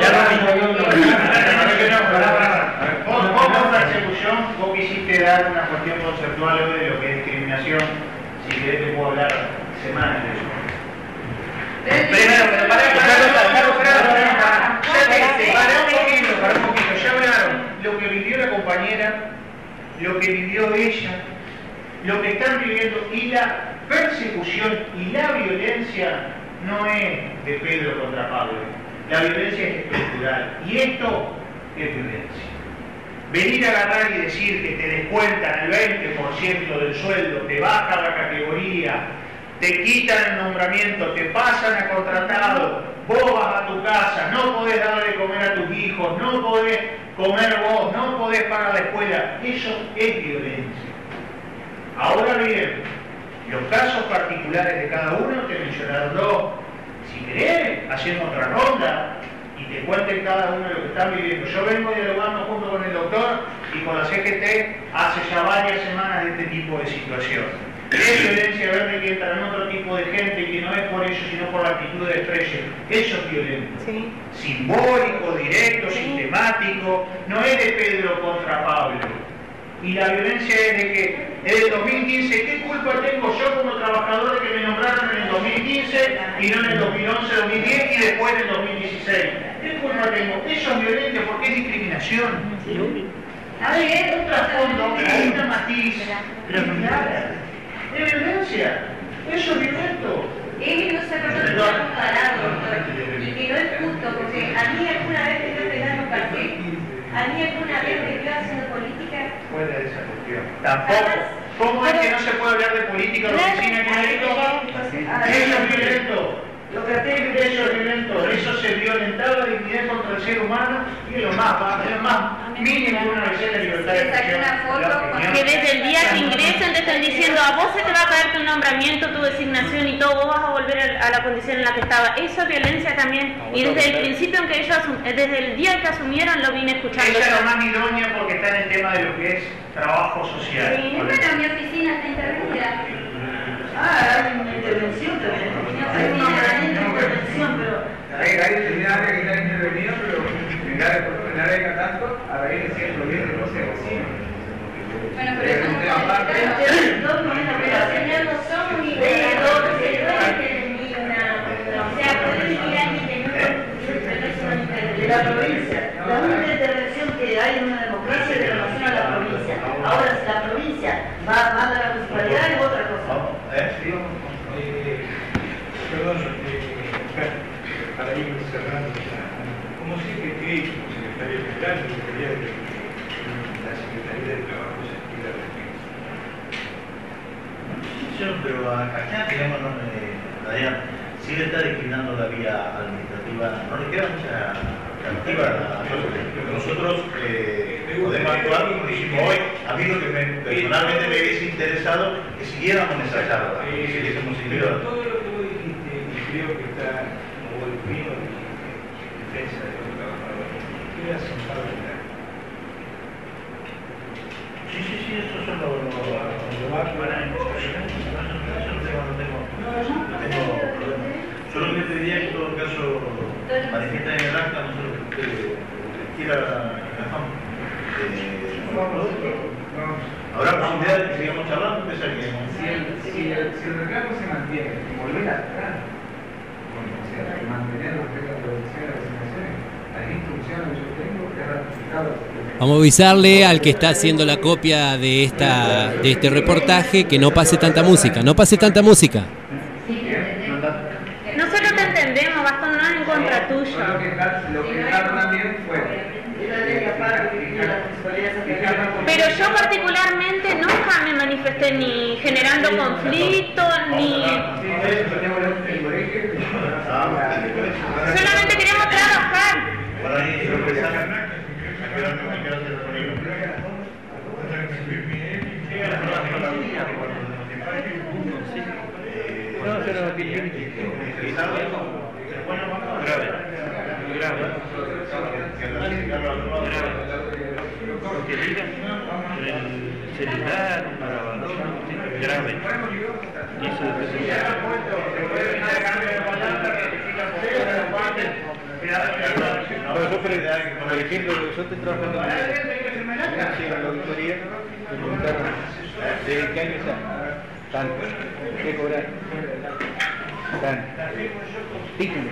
[SPEAKER 4] Vos, vos con persecución, vos quisiste dar una cuestión conceptual hoy de lo que es discriminación. Si querés te puedo hablar semanas de eso. Primero, pero pará, pará, pará, pará, ya te pará un poquito, pará un poquito, ya hablaron lo que vivió la compañera, lo que vivió ella, lo que están viviendo, y la persecución y la violencia no es de Pedro contra Pablo. La violencia es estructural. Y esto es violencia. Venir a agarrar y decir que te descuentan el veinte por ciento del sueldo, te bajan la categoría, te quitan el nombramiento, te pasan a contratado, vos vas a tu casa, no podés darle de comer a tus hijos, no podés comer vos, no podés pagar la escuela. Eso es violencia. Ahora bien, los casos particulares de cada uno te mencionaron dos. Si querés, hacemos otra ronda y te cuenten cada uno de lo que están viviendo. Yo vengo dialogando junto con el doctor y con la C G T hace ya varias semanas de este tipo de situación. Es violencia verde que entra en otro tipo de gente y que no es por eso, sino por la actitud de desprecio. Eso es violento. Sí. Simbólico, directo, sí. Sistemático. No es de Pedro contra Pablo. Y la violencia es de que en el dos mil quince, ¿qué culpa tengo yo como trabajador de que me nombraron en el dos mil quince y no en el dos mil once, dos mil diez y después en el dos mil dieciséis? ¿Qué culpa tengo? Eso es violencia porque es discriminación. Sí. Hay un trasfondo, hay una matiz clara. Es violencia. Eso es violento.
[SPEAKER 14] Él no se reconoce comparado, doctor. Y que no es justo, porque a mí alguna vez me dio pegar un cartel, a mí alguna vez me dio haciendo política.
[SPEAKER 4] Fuera de esa cuestión. Tampoco. ¿Cómo es que no se puede hablar de política en la oficina de médico? Eso es violento. Eso es violento. Eso se violentaba la dignidad contra el ser humano y es lo más, es lo más mínimo de una vez de libertad de expresión.
[SPEAKER 11] Que desde el día que ingresen te están diciendo a vos se te va a caer tu nombramiento, tu designación y todo, vos vas a volver a la condición en la que estaba. Eso es violencia también. Y desde el principio, en que ellos, desde el día que asumieron, lo vine escuchando.
[SPEAKER 4] Ella es lo más idónea porque está en el tema de lo que es trabajo social.
[SPEAKER 14] Sí, bueno, mi oficina está intervenida.
[SPEAKER 6] Ah, hay una intervención también. Hay una intervención, pero...
[SPEAKER 3] Hay áreas que están intervenidas, pero en el área de catastro, a raíz de cierto bien de no se vecinos.
[SPEAKER 14] Bueno, pero eso no pero señor, no somos ni ni una... O sea, podemos ir a ni
[SPEAKER 6] de la provincia. La única intervención que hay en una democracia es de relación a la provincia. Ahora, si la provincia va a mandar a la municipalidad, es otra cosa.
[SPEAKER 16] Eh, perdón, eh, para ir cerrando, como sé que hay como secretario general, debería de la Secretaría de Trabajo se activa de
[SPEAKER 2] Yo, pero acá tenemos, Adrián, si le está declinando la vía administrativa, no le queda mucha alternativa a nosotros. Nosotros eh, podemos actuar como hicimos hoy. A mí lo que me, personalmente me hubiese interesado que siguiéramos en esa charla, que siguiésemos seguido.
[SPEAKER 16] Todo lo que vos dijiste, y creo que está como el fino de defensa de los trabajadores, queda sentado en la.
[SPEAKER 2] Sí, sí, sí, eso son los lo más para Yo lo que pediría en todo caso manifiesta en el acta, no sé lo que usted quiera habrá posibilidad de que sigamos charlando, empezaríamos.
[SPEAKER 3] Si el, si, el, si el reclamo se mantiene, volver atrás, o sea, mantener los reglas de producción de las asignaciones, las instrucciones que yo tengo, que es ratificado.
[SPEAKER 19] Vamos a avisarle al que está haciendo la copia de esta de este reportaje que no pase tanta música, no pase tanta música.
[SPEAKER 11] Nosotros te entendemos, Gastón, no es en contra tuyo.
[SPEAKER 3] Lo que dejaron también fue.
[SPEAKER 11] Pero yo particularmente nunca me manifesté ni generando conflicto, ni... Solamente queremos trabajar.
[SPEAKER 10] No, pero aquí grave, grave. Que digan el celular, un grabador, grave. Eso por ejemplo, yo estoy trabajando en la auditoría, me preguntaron ¿de qué año está? Tanto. ¿Qué cobrar? Tanto. Título.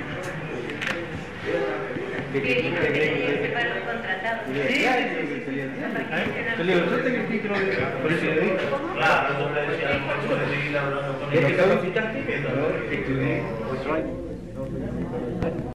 [SPEAKER 14] Que dijo que tenía que ser para los contratados. Sí, sí, sí.
[SPEAKER 10] Yo tengo el título de periodista.
[SPEAKER 2] Claro, yo le decía, a lo mejor puede seguir hablando con él.
[SPEAKER 10] ¿Te capacitaste? Estudié.